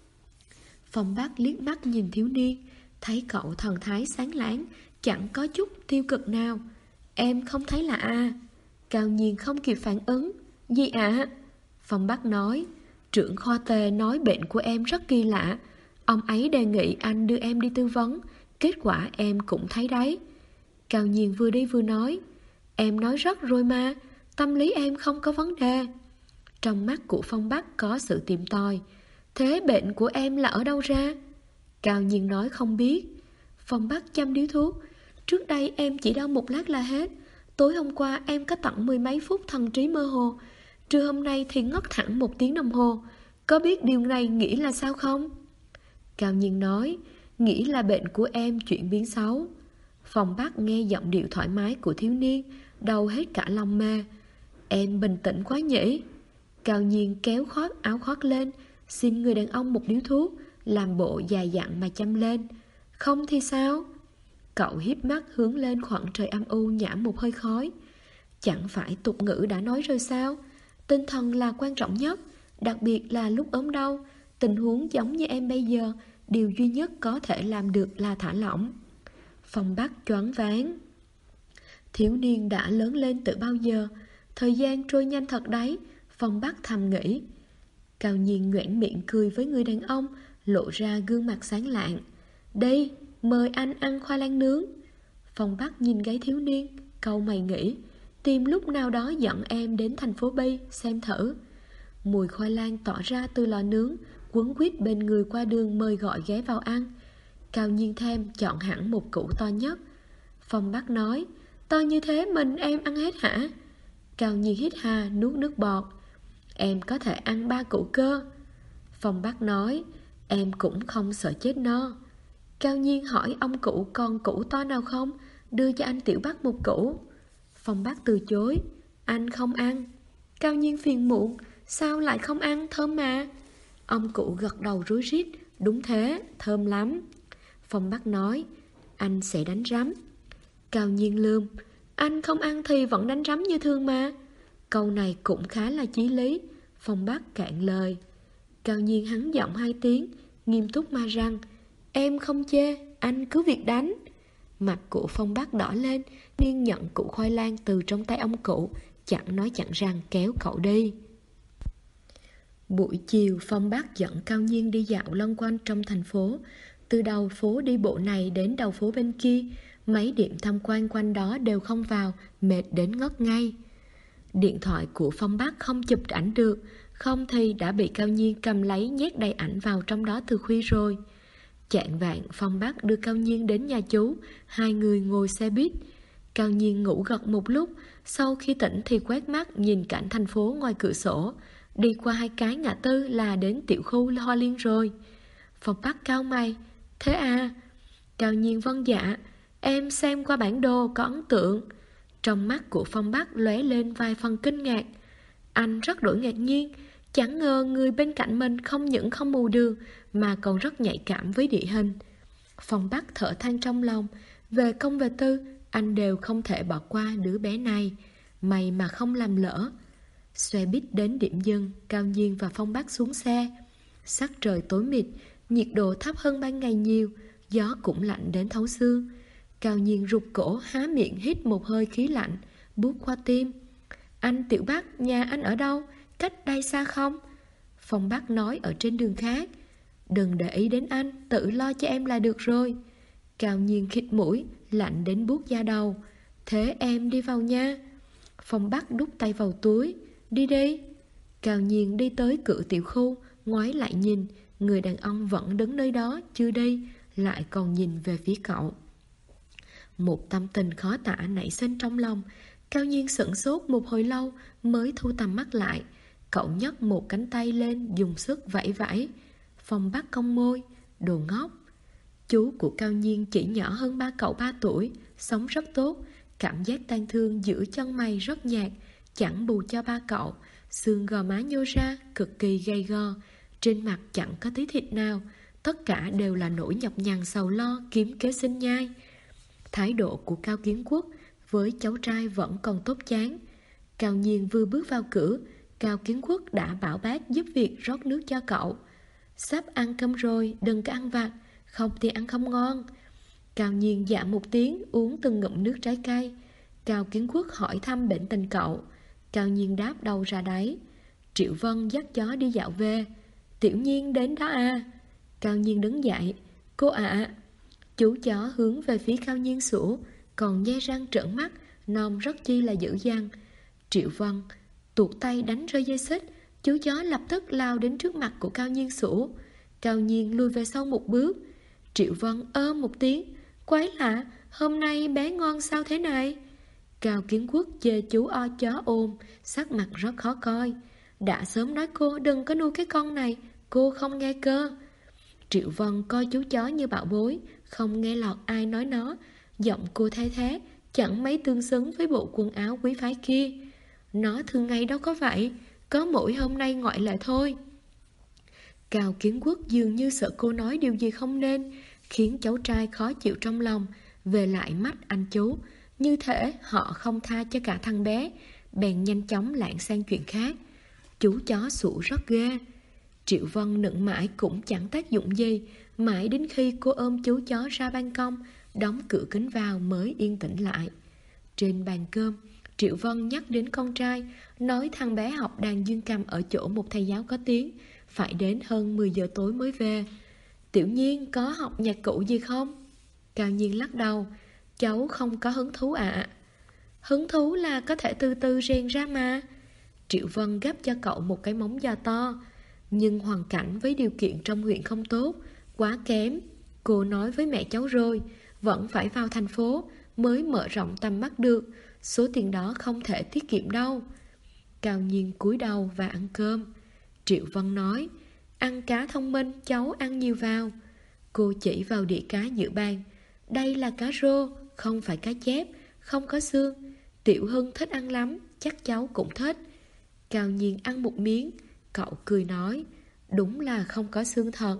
Phong Bắc liếc mắt nhìn thiếu niên, thấy cậu thần thái sáng láng, chẳng có chút tiêu cực nào. Em không thấy lạ à? Cao Nhiên không kịp phản ứng. Gì ạ? Phong Bắc nói, trưởng khoa tề nói bệnh của em rất kỳ lạ. Ông ấy đề nghị anh đưa em đi tư vấn, kết quả em cũng thấy đấy. Cao Nhiên vừa đi vừa nói, em nói rất rồi mà, tâm lý em không có vấn đề. Trong mắt của Phong Bắc có sự tìm tòi. Thế bệnh của em là ở đâu ra? Cao Nhiên nói không biết. Phong Bắc châm điếu thuốc. Trước đây em chỉ đau một lát là hết. Tối hôm qua em có tận 10 mấy phút thần trí mơ hồ. Trưa hôm nay thì ngất thẳng 1 tiếng đồng hồ. Có biết điều này nghĩ là sao không? Cao Nhiên nói, nghĩ là bệnh của em chuyển biến xấu. Phong Bắc nghe giọng điệu thoải mái của thiếu niên, đầu hết cả lòng mê. Em bình tĩnh quá nhỉ? Cao Nhiên kéo áo khoác lên, xin người đàn ông một điếu thuốc, làm bộ dài dặn mà châm lên. Không thì sao? Cậu híp mắt hướng lên khoảng trời âm u, nhả một hơi khói. Chẳng phải tục ngữ đã nói rồi sao? Tinh thần là quan trọng nhất. Đặc biệt là lúc ốm đau, tình huống giống như em bây giờ, điều duy nhất có thể làm được là thả lỏng. Phong Bắc choáng váng. Thiếu niên đã lớn lên từ bao giờ? Thời gian trôi nhanh thật đấy, Phong Bắc thầm nghĩ. Cao Nhiên nhoẻn miệng cười với người đàn ông, lộ ra gương mặt sáng lạng. Đây, mời anh ăn khoai lang nướng. Phong Bắc nhìn gái thiếu niên, cau mày nghĩ, tìm lúc nào đó dẫn em đến thành phố Bi xem thử. Mùi khoai lang tỏa ra từ lò nướng, quấn quýt bên người qua đường mời gọi ghé vào ăn. Cao Nhiên thèm chọn hẳn một củ to nhất. Phong Bắc nói, to như thế mình em ăn hết hả? Cao Nhiên hít hà nuốt nước bọt. Em có thể ăn 3 củ cơ. Phong Bắc nói, em cũng không sợ chết no. Cao Nhiên hỏi ông cụ còn củ to nào không, đưa cho anh Tiểu Bắc một củ. Phong Bắc từ chối, anh không ăn. Cao Nhiên phiền muộn, sao lại không ăn, thơm mà. Ông cụ gật đầu rúi rít, đúng thế, thơm lắm. Phong Bắc nói, anh sẽ đánh rắm. Cao Nhiên lườm, anh không ăn thì vẫn đánh rắm như thường mà. Câu này cũng khá là chí lý. Phong Bắc cạn lời. Cao Nhiên hắn giọng 2 tiếng, nghiêm túc ma răng, em không chê, anh cứ việc đánh. Mặt của Phong Bắc đỏ lên, niên nhận củ khoai lang từ trong tay ông cụ, chẳng nói chẳng rằng kéo cậu đi. Buổi chiều, Phong Bắc dẫn Cao Nhiên đi dạo loanh quanh trong thành phố. Từ đầu phố đi bộ này đến đầu phố bên kia, mấy điểm tham quan quanh đó đều không vào, mệt đến ngất ngay. Điện thoại của Phong Bắc không chụp ảnh được, không thì đã bị Cao Nhiên cầm lấy nhét đầy ảnh vào trong đó từ khuya rồi. Chạng vạng, Phong Bắc đưa Cao Nhiên đến nhà chú, 2 người ngồi xe buýt. Cao Nhiên ngủ gật một lúc, sau khi tỉnh thì quét mắt nhìn cảnh thành phố ngoài cửa sổ. Đi qua 2 cái ngã tư là đến tiểu khu Hoa Liên rồi. Phong Bắc cau mày, thế à? Cao Nhiên vâng dạ, em xem qua bản đồ có ấn tượng. Trong mắt của Phong Bắc lóe lên vài phần kinh ngạc. Anh rất đổi ngạc nhiên, chẳng ngờ người bên cạnh mình không những không mù đường mà còn rất nhạy cảm với địa hình. Phong Bắc thở than trong lòng, về công về tư, anh đều không thể bỏ qua đứa bé này. May mà không làm lỡ. Xe buýt đến điểm dừng, Cao Nhiên và Phong Bắc xuống xe. Sắc trời tối mịt, nhiệt độ thấp hơn ban ngày nhiều, gió cũng lạnh đến thấu xương. Cao Nhiên rụt cổ há miệng hít một hơi khí lạnh, buốt qua tim. Anh Tiểu Bắc, nhà anh ở đâu? Cách đây xa không? Phong Bắc nói ở trên đường khác. Đừng để ý đến anh, tự lo cho em là được rồi. Cao Nhiên khịt mũi, lạnh đến buốt da đầu. Thế em đi vào nha. Phong Bắc đút tay vào túi. Đi đi. Cao Nhiên đi tới cửa tiểu khu, ngoái lại nhìn. Người đàn ông vẫn đứng nơi đó, chưa đi, lại còn nhìn về phía cậu. Một tâm tình khó tả nảy sinh trong lòng. Cao Nhiên sửng sốt một hồi lâu mới thu tầm mắt lại. Cậu nhấc một cánh tay lên, dùng sức vẫy vẫy. Phong Bắc cong môi, đồ ngốc. Chú của Cao Nhiên chỉ nhỏ hơn cậu 3 tuổi, sống rất tốt. Cảm giác tang thương giữa chân mày rất nhạt, chẳng bù cho ba cậu. Xương gò má nhô ra, cực kỳ gay go. Trên mặt chẳng có tí thịt nào. Tất cả đều là nỗi nhọc nhằn sầu lo kiếm kế sinh nhai. Thái độ của Cao Kiến Quốc với cháu trai vẫn còn tốt chán. Cao Nhiên vừa bước vào cửa, Cao Kiến Quốc đã bảo bác giúp việc rót nước cho cậu. Sắp ăn cơm rồi, đừng có ăn vặt, không thì ăn không ngon. Cao Nhiên dạ một tiếng, uống từng ngụm nước trái cây. Cao Kiến Quốc hỏi thăm bệnh tình cậu. Cao Nhiên đáp đầu ra đáy. Triệu Vân dắt chó đi dạo về. Tiểu Nhiên đến đó à? Cao Nhiên đứng dậy. Cô ạ. Chú chó hướng về phía Cao Nhiên sủa, còn nhe răng trợn mắt, nom rất chi là dữ dằn. Triệu Vân tuột tay đánh rơi dây xích. Chú chó lập tức lao đến trước mặt của Cao Nhiên sủa. Cao Nhiên lùi về sau một bước. Triệu Vân ơ một tiếng. Quái lạ, hôm nay bé ngon sao thế này? Cao Kiến Quốc chê chú o chó ôm, sắc mặt rất khó coi. Đã sớm nói cô đừng có nuôi cái con này, cô không nghe cơ. Triệu Vân coi chú chó như bảo bối, không nghe lọt ai nói nó. Giọng cô thay thế, chẳng mấy tương xứng với bộ quần áo quý phái kia. Nó thường ngày đâu có vậy, có mỗi hôm nay ngoại lệ thôi. Cao Kiến Quốc dường như sợ cô nói điều gì không nên, khiến cháu trai khó chịu trong lòng, về lại mắt anh chú. Như thể họ không tha cho cả thằng bé, bèn nhanh chóng lảng sang chuyện khác. Chú chó sủa rất ghê. Triệu Vân nựng mãi cũng chẳng tác dụng gì, mãi đến khi cô ôm chú chó ra ban công, đóng cửa kính vào mới yên tĩnh lại. Trên bàn cơm, Triệu Vân nhắc đến con trai, nói thằng bé học đàn dương cầm ở chỗ một thầy giáo có tiếng, phải đến hơn 10 giờ tối mới về. Tiểu Nhiên có học nhạc cụ gì không? Cao Nhiên lắc đầu, cháu không có hứng thú ạ. Hứng thú là có thể từ từ rèn ra mà. Triệu Vân gắp cho cậu một cái móng giò to. Nhưng hoàn cảnh với điều kiện trong huyện không tốt, quá kém. Cô nói với mẹ cháu rồi, vẫn phải vào thành phố mới mở rộng tầm mắt được. Số tiền đó không thể tiết kiệm đâu. Cao Nhiên cúi đầu và ăn cơm. Triệu Vân nói, ăn cá thông minh, cháu ăn nhiều vào. Cô chỉ vào đĩa cá giữa bàn. Đây là cá rô, không phải cá chép, không có xương. Tiểu Hưng thích ăn lắm, chắc cháu cũng thích. Cao Nhiên ăn một miếng. Cậu cười nói, đúng là không có xương thật.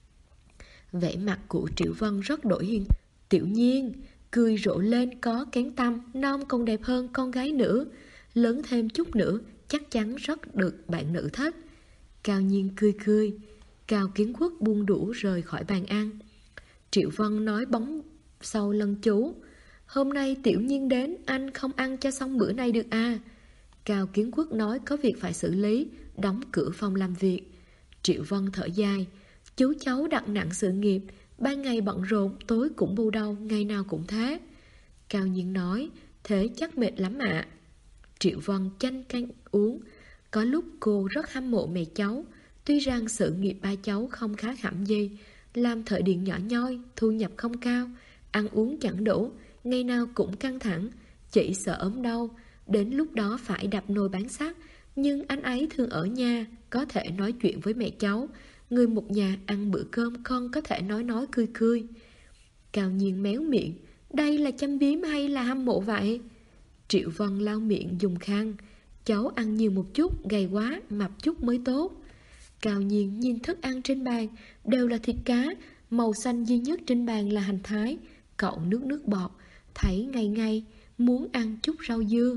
Vẻ mặt của Triệu Vân rất đổi hiền. Tiểu Nhiên cười rộ lên, có kén tăm, non còn đẹp hơn con gái nữa. Lớn thêm chút nữa, chắc chắn rất được bạn nữ thích. Cao Nhiên cười cười. Cao Kiến Quốc buông đũa rời khỏi bàn ăn. Triệu Vân nói bóng sau lưng chú, hôm nay Tiểu Nhiên đến, anh không ăn cho xong bữa nay được à? Cao Kiến Quốc nói có việc phải xử lý, đóng cửa phòng làm việc. Triệu Vân thở dài, chú cháu đặt nặng sự nghiệp, ban ngày bận rộn, tối cũng bù đầu, ngày nào cũng thế. Cao Nhiên nói, thế chắc mệt lắm ạ. Triệu Vân chanh canh uống. Có lúc cô rất hâm mộ mẹ cháu. Tuy rằng sự nghiệp ba cháu không khá khẩm gì, làm thợ điện nhỏ nhoi, thu nhập không cao, ăn uống chẳng đủ, ngày nào cũng căng thẳng, chỉ sợ ốm đau. Đến lúc đó phải đập nồi bán sắt. Nhưng anh ấy thường ở nhà, có thể nói chuyện với mẹ cháu. Người một nhà ăn bữa cơm con có thể nói cười cười. Cao Nhiên méo miệng, đây là châm biếm hay là hâm mộ vậy? Triệu Vân lau miệng dùng khăn. Cháu ăn nhiều một chút, gầy quá, mập chút mới tốt. Cao Nhiên nhìn thức ăn trên bàn, đều là thịt cá, màu xanh duy nhất trên bàn là hành thái. Cậu nước bọt, thấy ngay ngay, muốn ăn chút rau dưa.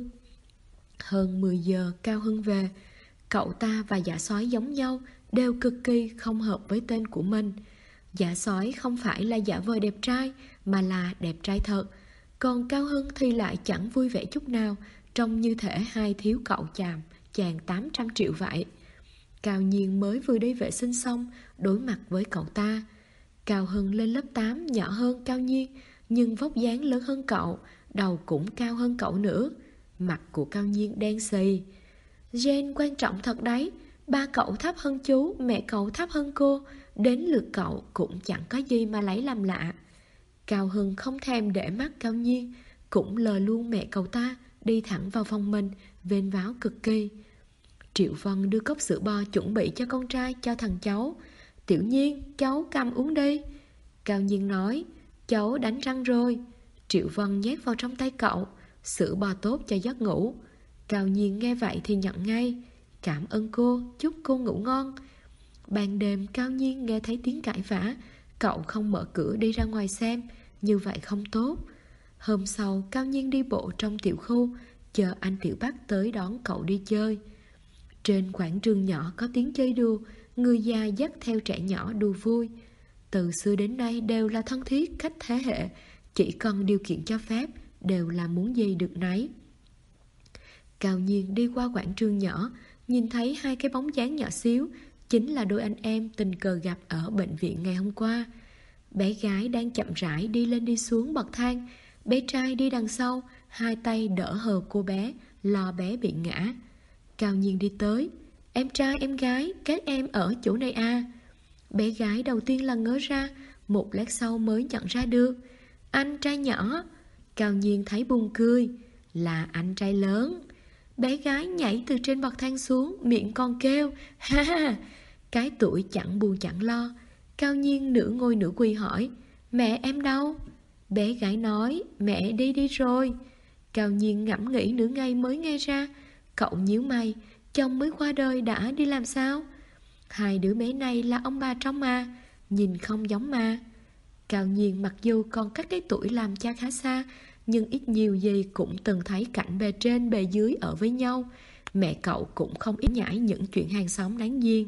Hơn 10 giờ Cao Hưng về. Cậu ta và Dạ Sói giống nhau, đều cực kỳ không hợp với tên của mình. Dạ Sói không phải là giả vờ đẹp trai, mà là đẹp trai thật. Còn Cao Hưng thì lại chẳng vui vẻ chút nào, trông như thể hai thiếu cậu chàng 800 triệu vậy. Cao Nhiên mới vừa đi vệ sinh xong, đối mặt với cậu ta. Cao Hưng lên lớp 8, nhỏ hơn Cao Nhiên, nhưng vóc dáng lớn hơn cậu, đầu cũng cao hơn cậu nữa. Mặt của Cao Nhiên đen xì. Gen quan trọng thật đấy, ba cậu thấp hơn chú, mẹ cậu thấp hơn cô, đến lượt cậu cũng chẳng có gì mà lấy làm lạ. Cao Hưng không thèm để mắt Cao Nhiên, cũng lờ luôn mẹ cậu ta, đi thẳng vào phòng mình, vênh váo cực kỳ. Triệu Vân đưa cốc sữa bò chuẩn bị cho con trai, cho thằng cháu. Tiểu Nhiên, cháu cầm uống đi. Cao Nhiên nói, cháu đánh răng rồi. Triệu Vân nhét vào trong tay cậu, sữa bò tốt cho giấc ngủ. Cao Nhiên nghe vậy thì nhận ngay, cảm ơn cô, chúc cô ngủ ngon. Ban đêm Cao Nhiên nghe thấy tiếng cãi vã, cậu không mở cửa đi ra ngoài xem, như vậy không tốt. Hôm sau Cao Nhiên đi bộ trong tiểu khu, chờ anh Tiểu Bắc tới đón cậu đi chơi. Trên quảng trường nhỏ có tiếng chơi đùa, người già dắt theo trẻ nhỏ đùa vui. Từ xưa đến nay đều là thân thiết cách thế hệ, chỉ cần điều kiện cho phép, đều là muốn gì được nấy. Cao Nhiên đi qua quảng trường nhỏ, nhìn thấy hai cái bóng dáng nhỏ xíu, chính là đôi anh em tình cờ gặp ở bệnh viện ngày hôm qua. Bé gái đang chậm rãi đi lên đi xuống bậc thang, bé trai đi đằng sau, hai tay đỡ hờ cô bé, lo bé bị ngã. Cao Nhiên đi tới, em trai em gái, các em ở chỗ này à? Bé gái đầu tiên là ngớ ra, một lát sau mới nhận ra được. Anh trai nhỏ. Cao Nhiên thấy buồn cười, là anh trai lớn. Bé gái nhảy từ trên bậc thang xuống, miệng còn kêu, ha ha. Cái tuổi chẳng buồn chẳng lo. Cao Nhiên nửa ngồi nửa quỳ hỏi, mẹ em đâu? Bé gái nói, mẹ đi rồi. Cao Nhiên ngẫm nghĩ nửa ngày mới nghe ra. Cậu nhíu mày, chồng mới qua đời đã đi làm sao? Hai đứa bé này là ông bà trong mà, nhìn không giống mà. Cao Nhiên mặc dù còn cách cái tuổi làm cha khá xa, nhưng ít nhiều gì cũng từng thấy cảnh bề trên bề dưới ở với nhau. Mẹ cậu cũng không ít nhãi những chuyện hàng xóm đáng giêng.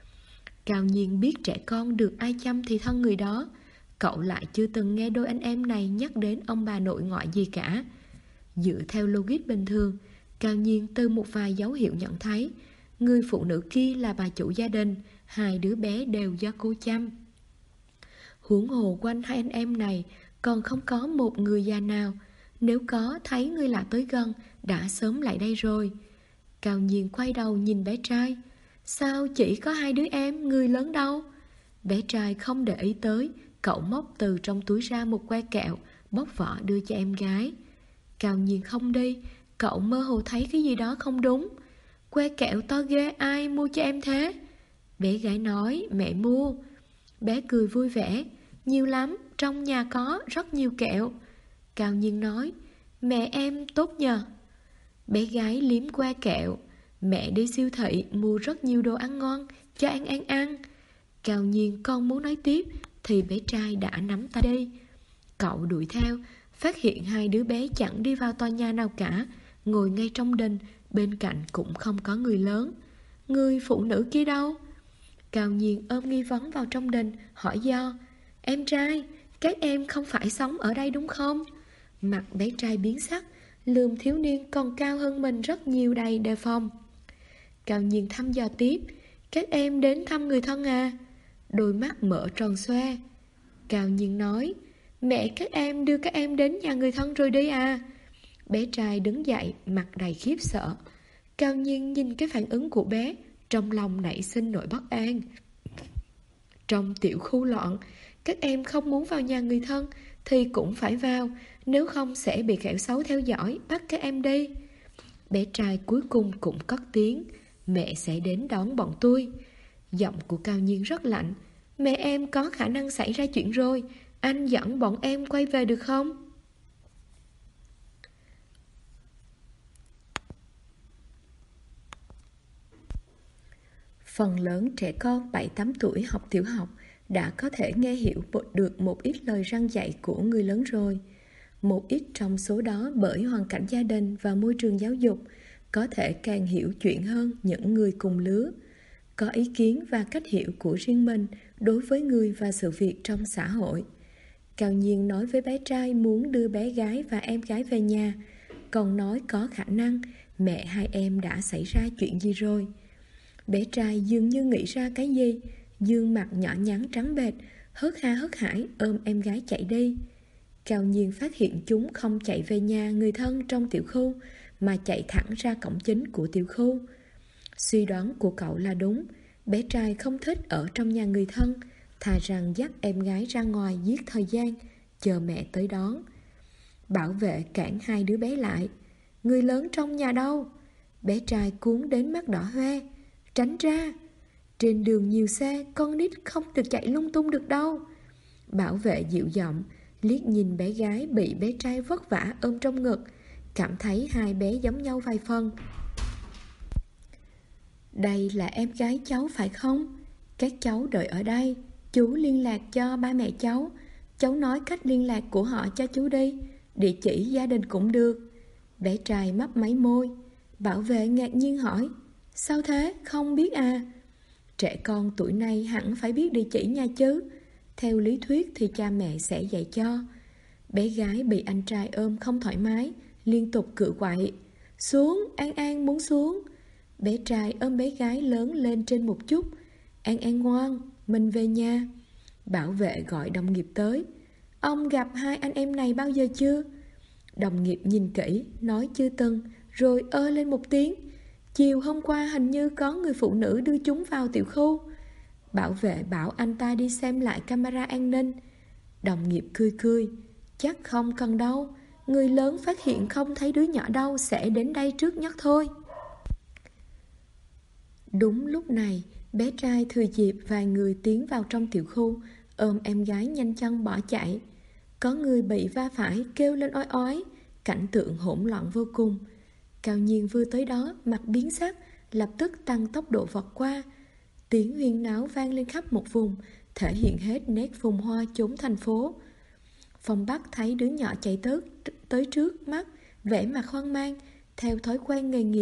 Cao Nhiên biết trẻ con được ai chăm thì thân người đó. Cậu lại chưa từng nghe đôi anh em này nhắc đến ông bà nội ngoại gì cả. Dựa theo logic bình thường, Cao Nhiên từ một vài dấu hiệu nhận thấy người phụ nữ kia là bà chủ gia đình, hai đứa bé đều do cô chăm. Huống hồ quanh hai anh em này còn không có một người già nào. Nếu có thấy người lạ tới gần đã sớm lại đây rồi. Cao Nhiên quay đầu nhìn bé trai. Sao chỉ có hai đứa em, người lớn đâu? Bé trai không để ý tới. Cậu móc từ trong túi ra một que kẹo, bóc vỏ đưa cho em gái. Cao Nhiên không đi. Cậu mơ hồ thấy cái gì đó không đúng. Que kẹo to ghê, ai mua cho em thế? Bé gái nói mẹ mua. Bé cười vui vẻ. Nhiều lắm, trong nhà có rất nhiều kẹo. Cao Nhiên nói mẹ em tốt nhờ. Bé gái liếm que kẹo. Mẹ đi siêu thị mua rất nhiều đồ ăn ngon cho An ăn. Cao Nhiên còn muốn nói tiếp thì bé trai đã nắm tay đi. Cậu đuổi theo, phát hiện hai đứa bé chẳng đi vào tòa nhà nào cả, ngồi ngay trong đình, bên cạnh cũng không có người lớn. Người phụ nữ kia đâu? Cao Nhiên ôm nghi vấn vào trong đình, hỏi do. Em trai, các em không phải sống ở đây đúng không? Mặt bé trai biến sắc, lườm thiếu niên còn cao hơn mình rất nhiều đầy đề phòng. Cao Nhiên thăm dò tiếp. Các em đến thăm người thân à? Đôi mắt mở tròn xoe. Cao Nhiên nói mẹ các em đưa các em đến nhà người thân rồi đi à? Bé trai đứng dậy, mặt đầy khiếp sợ. Cao Nhiên nhìn cái phản ứng của bé, trong lòng nảy sinh nỗi bất an. Trong tiểu khu loạn, các em không muốn vào nhà người thân thì cũng phải vào, nếu không sẽ bị kẻo xấu theo dõi, bắt các em đi. Bé trai cuối cùng cũng cất tiếng. Mẹ sẽ đến đón bọn tôi. Giọng của Cao Nhiên rất lạnh. Mẹ em có khả năng xảy ra chuyện rồi, anh dẫn bọn em quay về được không? Phần lớn trẻ con 7-8 tuổi học tiểu học đã có thể nghe hiểu được một ít lời răn dạy của người lớn rồi. Một ít trong số đó bởi hoàn cảnh gia đình và môi trường giáo dục có thể càng hiểu chuyện hơn những người cùng lứa, có ý kiến và cách hiểu của riêng mình đối với người và sự việc trong xã hội. Cao Nhiên nói với bé trai muốn đưa bé gái và em gái về nhà, còn nói có khả năng mẹ hai em đã xảy ra chuyện gì rồi. Bé trai dường như nghĩ ra cái gì, gương mặt nhỏ nhắn trắng bệch, hớt ha hớt hải ôm em gái chạy đi. Cao Nhiên phát hiện chúng không chạy về nhà người thân trong tiểu khu, mà chạy thẳng ra cổng chính của tiểu khu. Suy đoán của cậu là đúng, bé trai không thích ở trong nhà người thân, thà rằng dắt em gái ra ngoài giết thời gian, chờ mẹ tới đón. Bảo vệ cản hai đứa bé lại. Người lớn trong nhà đâu? Bé trai cuốn đến mắt đỏ hoe. Tránh ra. Trên đường nhiều xe, con nít không được chạy lung tung được đâu. Bảo vệ dịu giọng, liếc nhìn bé gái bị bé trai vất vả ôm trong ngực, cảm thấy hai bé giống nhau vài phần. Đây là em gái cháu phải không? Các cháu đợi ở đây, chú liên lạc cho ba mẹ cháu. Cháu nói cách liên lạc của họ cho chú đi, địa chỉ gia đình cũng được. Bé trai mấp máy môi. Bảo vệ ngạc nhiên hỏi. Sao thế, không biết à? Trẻ con tuổi này hẳn phải biết địa chỉ nhà chứ. Theo lý thuyết thì cha mẹ sẽ dạy cho. Bé gái bị anh trai ôm không thoải mái, liên tục cự quậy. Xuống, An An muốn xuống. Bé trai ôm bé gái lớn lên trên một chút. An An ngoan, mình về nhà. Bảo vệ gọi đồng nghiệp tới. Ông gặp hai anh em này bao giờ chưa? Đồng nghiệp nhìn kỹ, nói chưa từng, rồi ơ lên một tiếng. Chiều hôm qua hình như có người phụ nữ đưa chúng vào tiểu khu. Bảo vệ bảo anh ta đi xem lại camera an ninh. Đồng nghiệp cười cười. Chắc không cần đâu, người lớn phát hiện không thấy đứa nhỏ đâu sẽ đến đây trước nhất thôi. Đúng lúc này, bé trai thừa dịp vài người tiến vào trong tiểu khu, ôm em gái nhanh chân bỏ chạy. Có người bị va phải kêu lên oái oái, cảnh tượng hỗn loạn vô cùng. Cao Nhiên vừa tới đó, mặt biến sắc, lập tức tăng tốc độ vọt qua. Tiếng huyên náo vang lên khắp một vùng, thể hiện hết nét phồn hoa chốn thành phố. Phong Bắc thấy đứa nhỏ chạy tới trước mắt, vẻ mặt hoang mang, theo thói quen nghề nghiệp,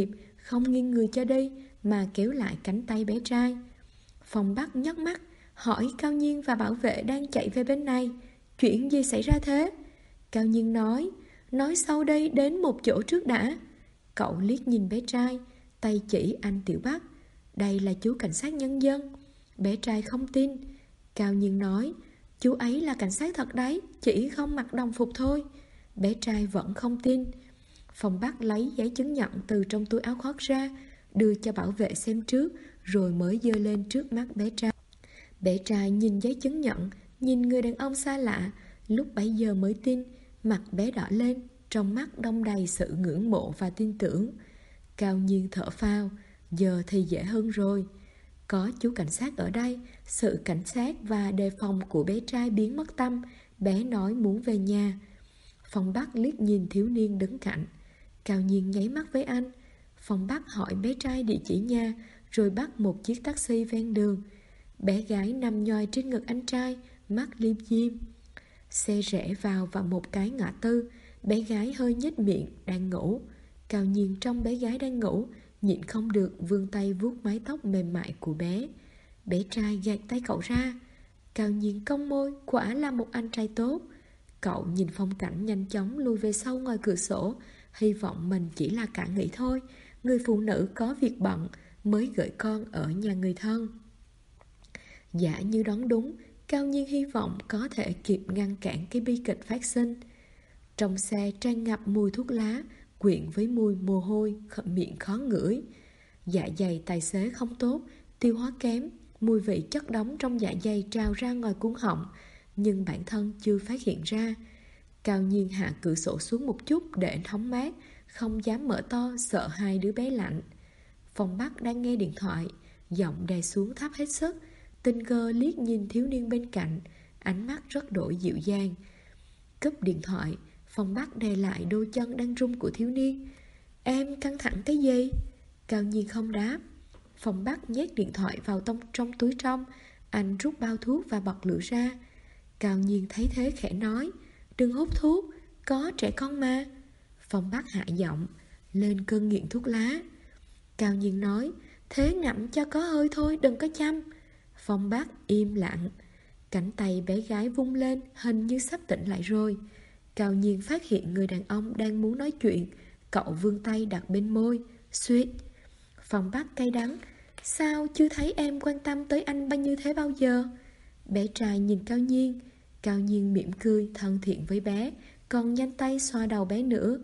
không nghiêng người cho đi mà kéo lại cánh tay bé trai. Phong Bắc nhấc mắt hỏi Cao Nhiên và bảo vệ đang chạy về bên này: chuyện gì xảy ra thế? Cao Nhiên nói sau đây đến một chỗ trước đã. Cậu liếc nhìn bé trai, tay chỉ anh Tiểu Bắc: đây là chú cảnh sát nhân dân. Bé trai không tin. Cao Nhiên nói: chú ấy là cảnh sát thật đấy, chỉ không mặc đồng phục thôi. Bé trai vẫn không tin. Phong Bắc lấy giấy chứng nhận từ trong túi áo khoác ra, đưa cho bảo vệ xem trước, rồi mới giơ lên trước mắt bé trai. Bé trai nhìn giấy chứng nhận, nhìn người đàn ông xa lạ, lúc bấy giờ mới tin. Mặt bé đỏ lên, trong mắt đong đầy sự ngưỡng mộ và tin tưởng. Cao Nhiên thở phào, giờ thì dễ hơn rồi. Có chú cảnh sát ở đây, sự cảnh giác và đề phòng của bé trai biến mất tâm. Bé nói muốn về nhà. Phong Bắc liếc nhìn thiếu niên đứng cạnh. Cao Nhiên nháy mắt với anh. Phong Bắc hỏi bé trai địa chỉ nhà, rồi bắt một chiếc taxi ven đường. Bé gái nằm nhòi trên ngực anh trai, mắt liêm diêm. Xe rẽ vào một cái ngã tư. Bé gái hơi nhếch miệng, đang ngủ. Cao Nhiên trông bé gái đang ngủ, nhịn không được vươn tay vuốt mái tóc mềm mại của bé. Bé trai gạt tay cậu ra. Cao Nhiên cong môi, quả là một anh trai tốt. Cậu nhìn phong cảnh nhanh chóng lùi về sau ngoài cửa sổ, hy vọng mình chỉ là cả nghĩ thôi. Người phụ nữ có việc bận mới gửi con ở nhà người thân. Giả như đoán đúng, Cao Nhiên hy vọng có thể kịp ngăn cản cái bi kịch phát sinh. Trong xe tràn ngập mùi thuốc lá, quyện với mùi mồ hôi, miệng khó ngửi. Dạ dày tài xế không tốt, tiêu hóa kém, mùi vị chất đóng trong dạ dày trào ra ngoài cuống họng, nhưng bản thân chưa phát hiện ra. Cao Nhiên hạ cửa sổ xuống một chút để hóng mát, không dám mở to, sợ hai đứa bé lạnh. Phong Bắc đang nghe điện thoại, giọng đè xuống thấp hết sức, tình cờ liếc nhìn thiếu niên bên cạnh, ánh mắt rất đổi dịu dàng. Cúp điện thoại, Phong Bắc đè lại đôi chân đang run của thiếu niên. Em căng thẳng cái gì? Cao Nhiên không đáp. Phong Bắc nhét điện thoại vào trong túi trong. Anh rút bao thuốc và bật lửa ra. Cao Nhiên thấy thế khẽ nói: đừng hút thuốc, có trẻ con mà. Phong Bắc hạ giọng: lên cơn nghiện thuốc lá. Cao Nhiên nói: thế ngậm cho có hơi thôi, đừng có chăm. Phong Bắc im lặng. Cánh tay bé gái vung lên, hình như sắp tỉnh lại rồi. Cao Nhiên phát hiện người đàn ông đang muốn nói chuyện. Cậu vươn tay đặt bên môi. Suýt. Phong Bắc cay đắng: sao chưa thấy em quan tâm tới anh bao nhiêu thế bao giờ? Bé trai nhìn Cao Nhiên. Cao Nhiên mỉm cười thân thiện với bé, còn nhanh tay xoa đầu bé nữa.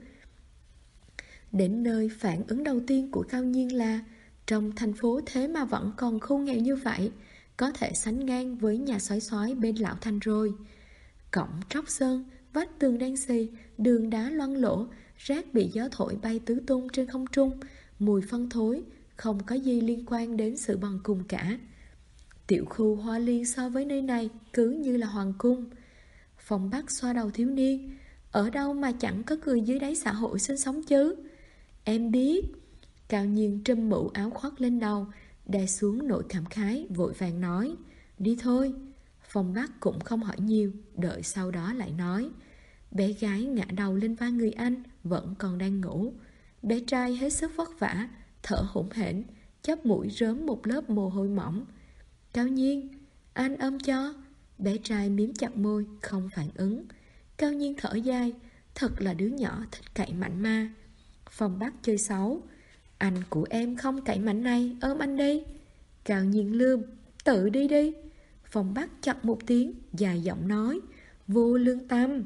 Đến nơi, phản ứng đầu tiên của Cao Nhiên là: trong thành phố thế mà vẫn còn khu nghèo như vậy, có thể sánh ngang với nhà sói bên Lão Thành rồi. Cổng tróc sơn, vách tường đen xì, đường đá loang lổ, rác bị gió thổi bay tứ tung trên không trung, mùi phân thối, không có gì liên quan đến sự bần cùng cả. Tiểu khu Hoa Liên so với nơi này cứ như là hoàng cung. Phong Bắc xoa đầu thiếu niên: ở đâu mà chẳng có người dưới đáy xã hội sinh sống chứ? Em biết. Cao Nhiên trùm mũ áo khoác lên đầu, đè xuống nỗi cảm khái, vội vàng nói: đi thôi. Phong Bắc cũng không hỏi nhiều, đợi sau đó lại nói. Bé gái ngã đầu lên vai người anh, vẫn còn đang ngủ. Bé trai hết sức vất vả, thở hổn hển, chóp mũi rớm một lớp mồ hôi mỏng. Cao Nhiên, anh ôm cho. Bé trai miếm chặt môi, không phản ứng. Cao Nhiên thở dài, thật là đứa nhỏ thích cậy mạnh ma. Phong Bắc chơi xấu: anh của em không cậy mạnh này, ôm anh đi. Cao Nhiên lườm: tự đi đi. Phong Bắc chặt một tiếng, dài giọng nói: vô lương tâm.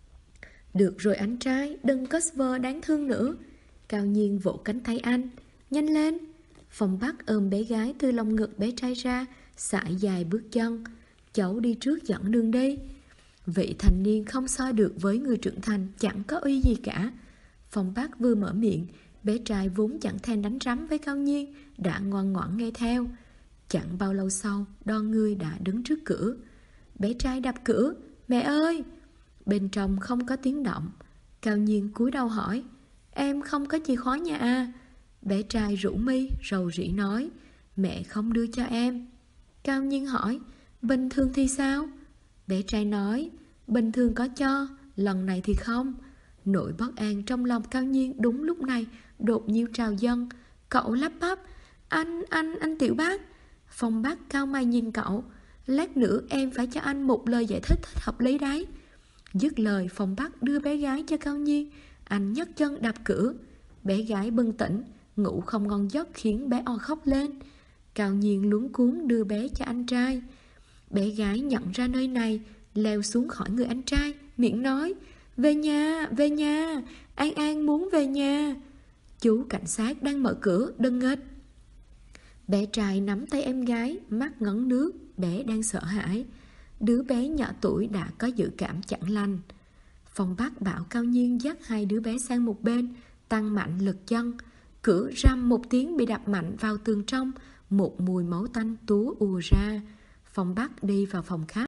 Được rồi anh trai, đừng có vờ đáng thương nữa. Cao Nhiên vỗ cánh tay anh: nhanh lên. Phong Bắc ôm bé gái từ lòng ngực bé trai ra, sải dài bước chân. Cháu đi trước dẫn đường đi. Vị thành niên không so được với người trưởng thành, chẳng có uy gì cả. Phong Bắc vừa mở miệng, bé trai vốn chẳng thèm đánh rắm với Cao Nhiên đã ngoan ngoãn nghe theo. Chẳng bao lâu sau, đoàn người đã đứng trước cửa. Bé trai đập cửa: mẹ ơi! Bên trong không có tiếng động. Cao Nhiên cúi đầu hỏi: em không có chìa khóa nhà à? Bé trai rũ mi, rầu rĩ nói: mẹ không đưa cho em. Cao Nhiên hỏi: bình thường thì sao? Bé trai nói: bình thường có cho, lần này thì không. Nỗi bất an trong lòng Cao Nhiên đúng lúc này đột nhiên trào dâng. Cậu lắp bắp: Anh Tiểu Bác. Phong Bác cau mày nhìn cậu: lát nữa em phải cho anh một lời giải thích thích hợp lý đấy. Dứt lời, Phong Bác đưa bé gái cho Cao Nhiên. Anh nhấc chân đạp cửa. Bé gái bừng tỉnh, ngủ không ngon giấc khiến bé o khóc lên. Cao Nhiên luống cuống đưa bé cho anh trai. Bé gái nhận ra nơi này, leo xuống khỏi người anh trai, miệng nói: về nhà, An An muốn về nhà. Chú cảnh sát đang mở cửa, đừng nghịch. Bé trai nắm tay em gái, mắt ngấn nước, bé đang sợ hãi. Đứa bé nhỏ tuổi đã có dự cảm chẳng lành. Phong Bác bảo Cao Nhiên dắt hai đứa bé sang một bên, tăng mạnh lực chân. Cửa răm một tiếng bị đập mạnh vào tường trong, một mùi máu tanh túa ùa ra. Phong Bác đi vào phòng khách.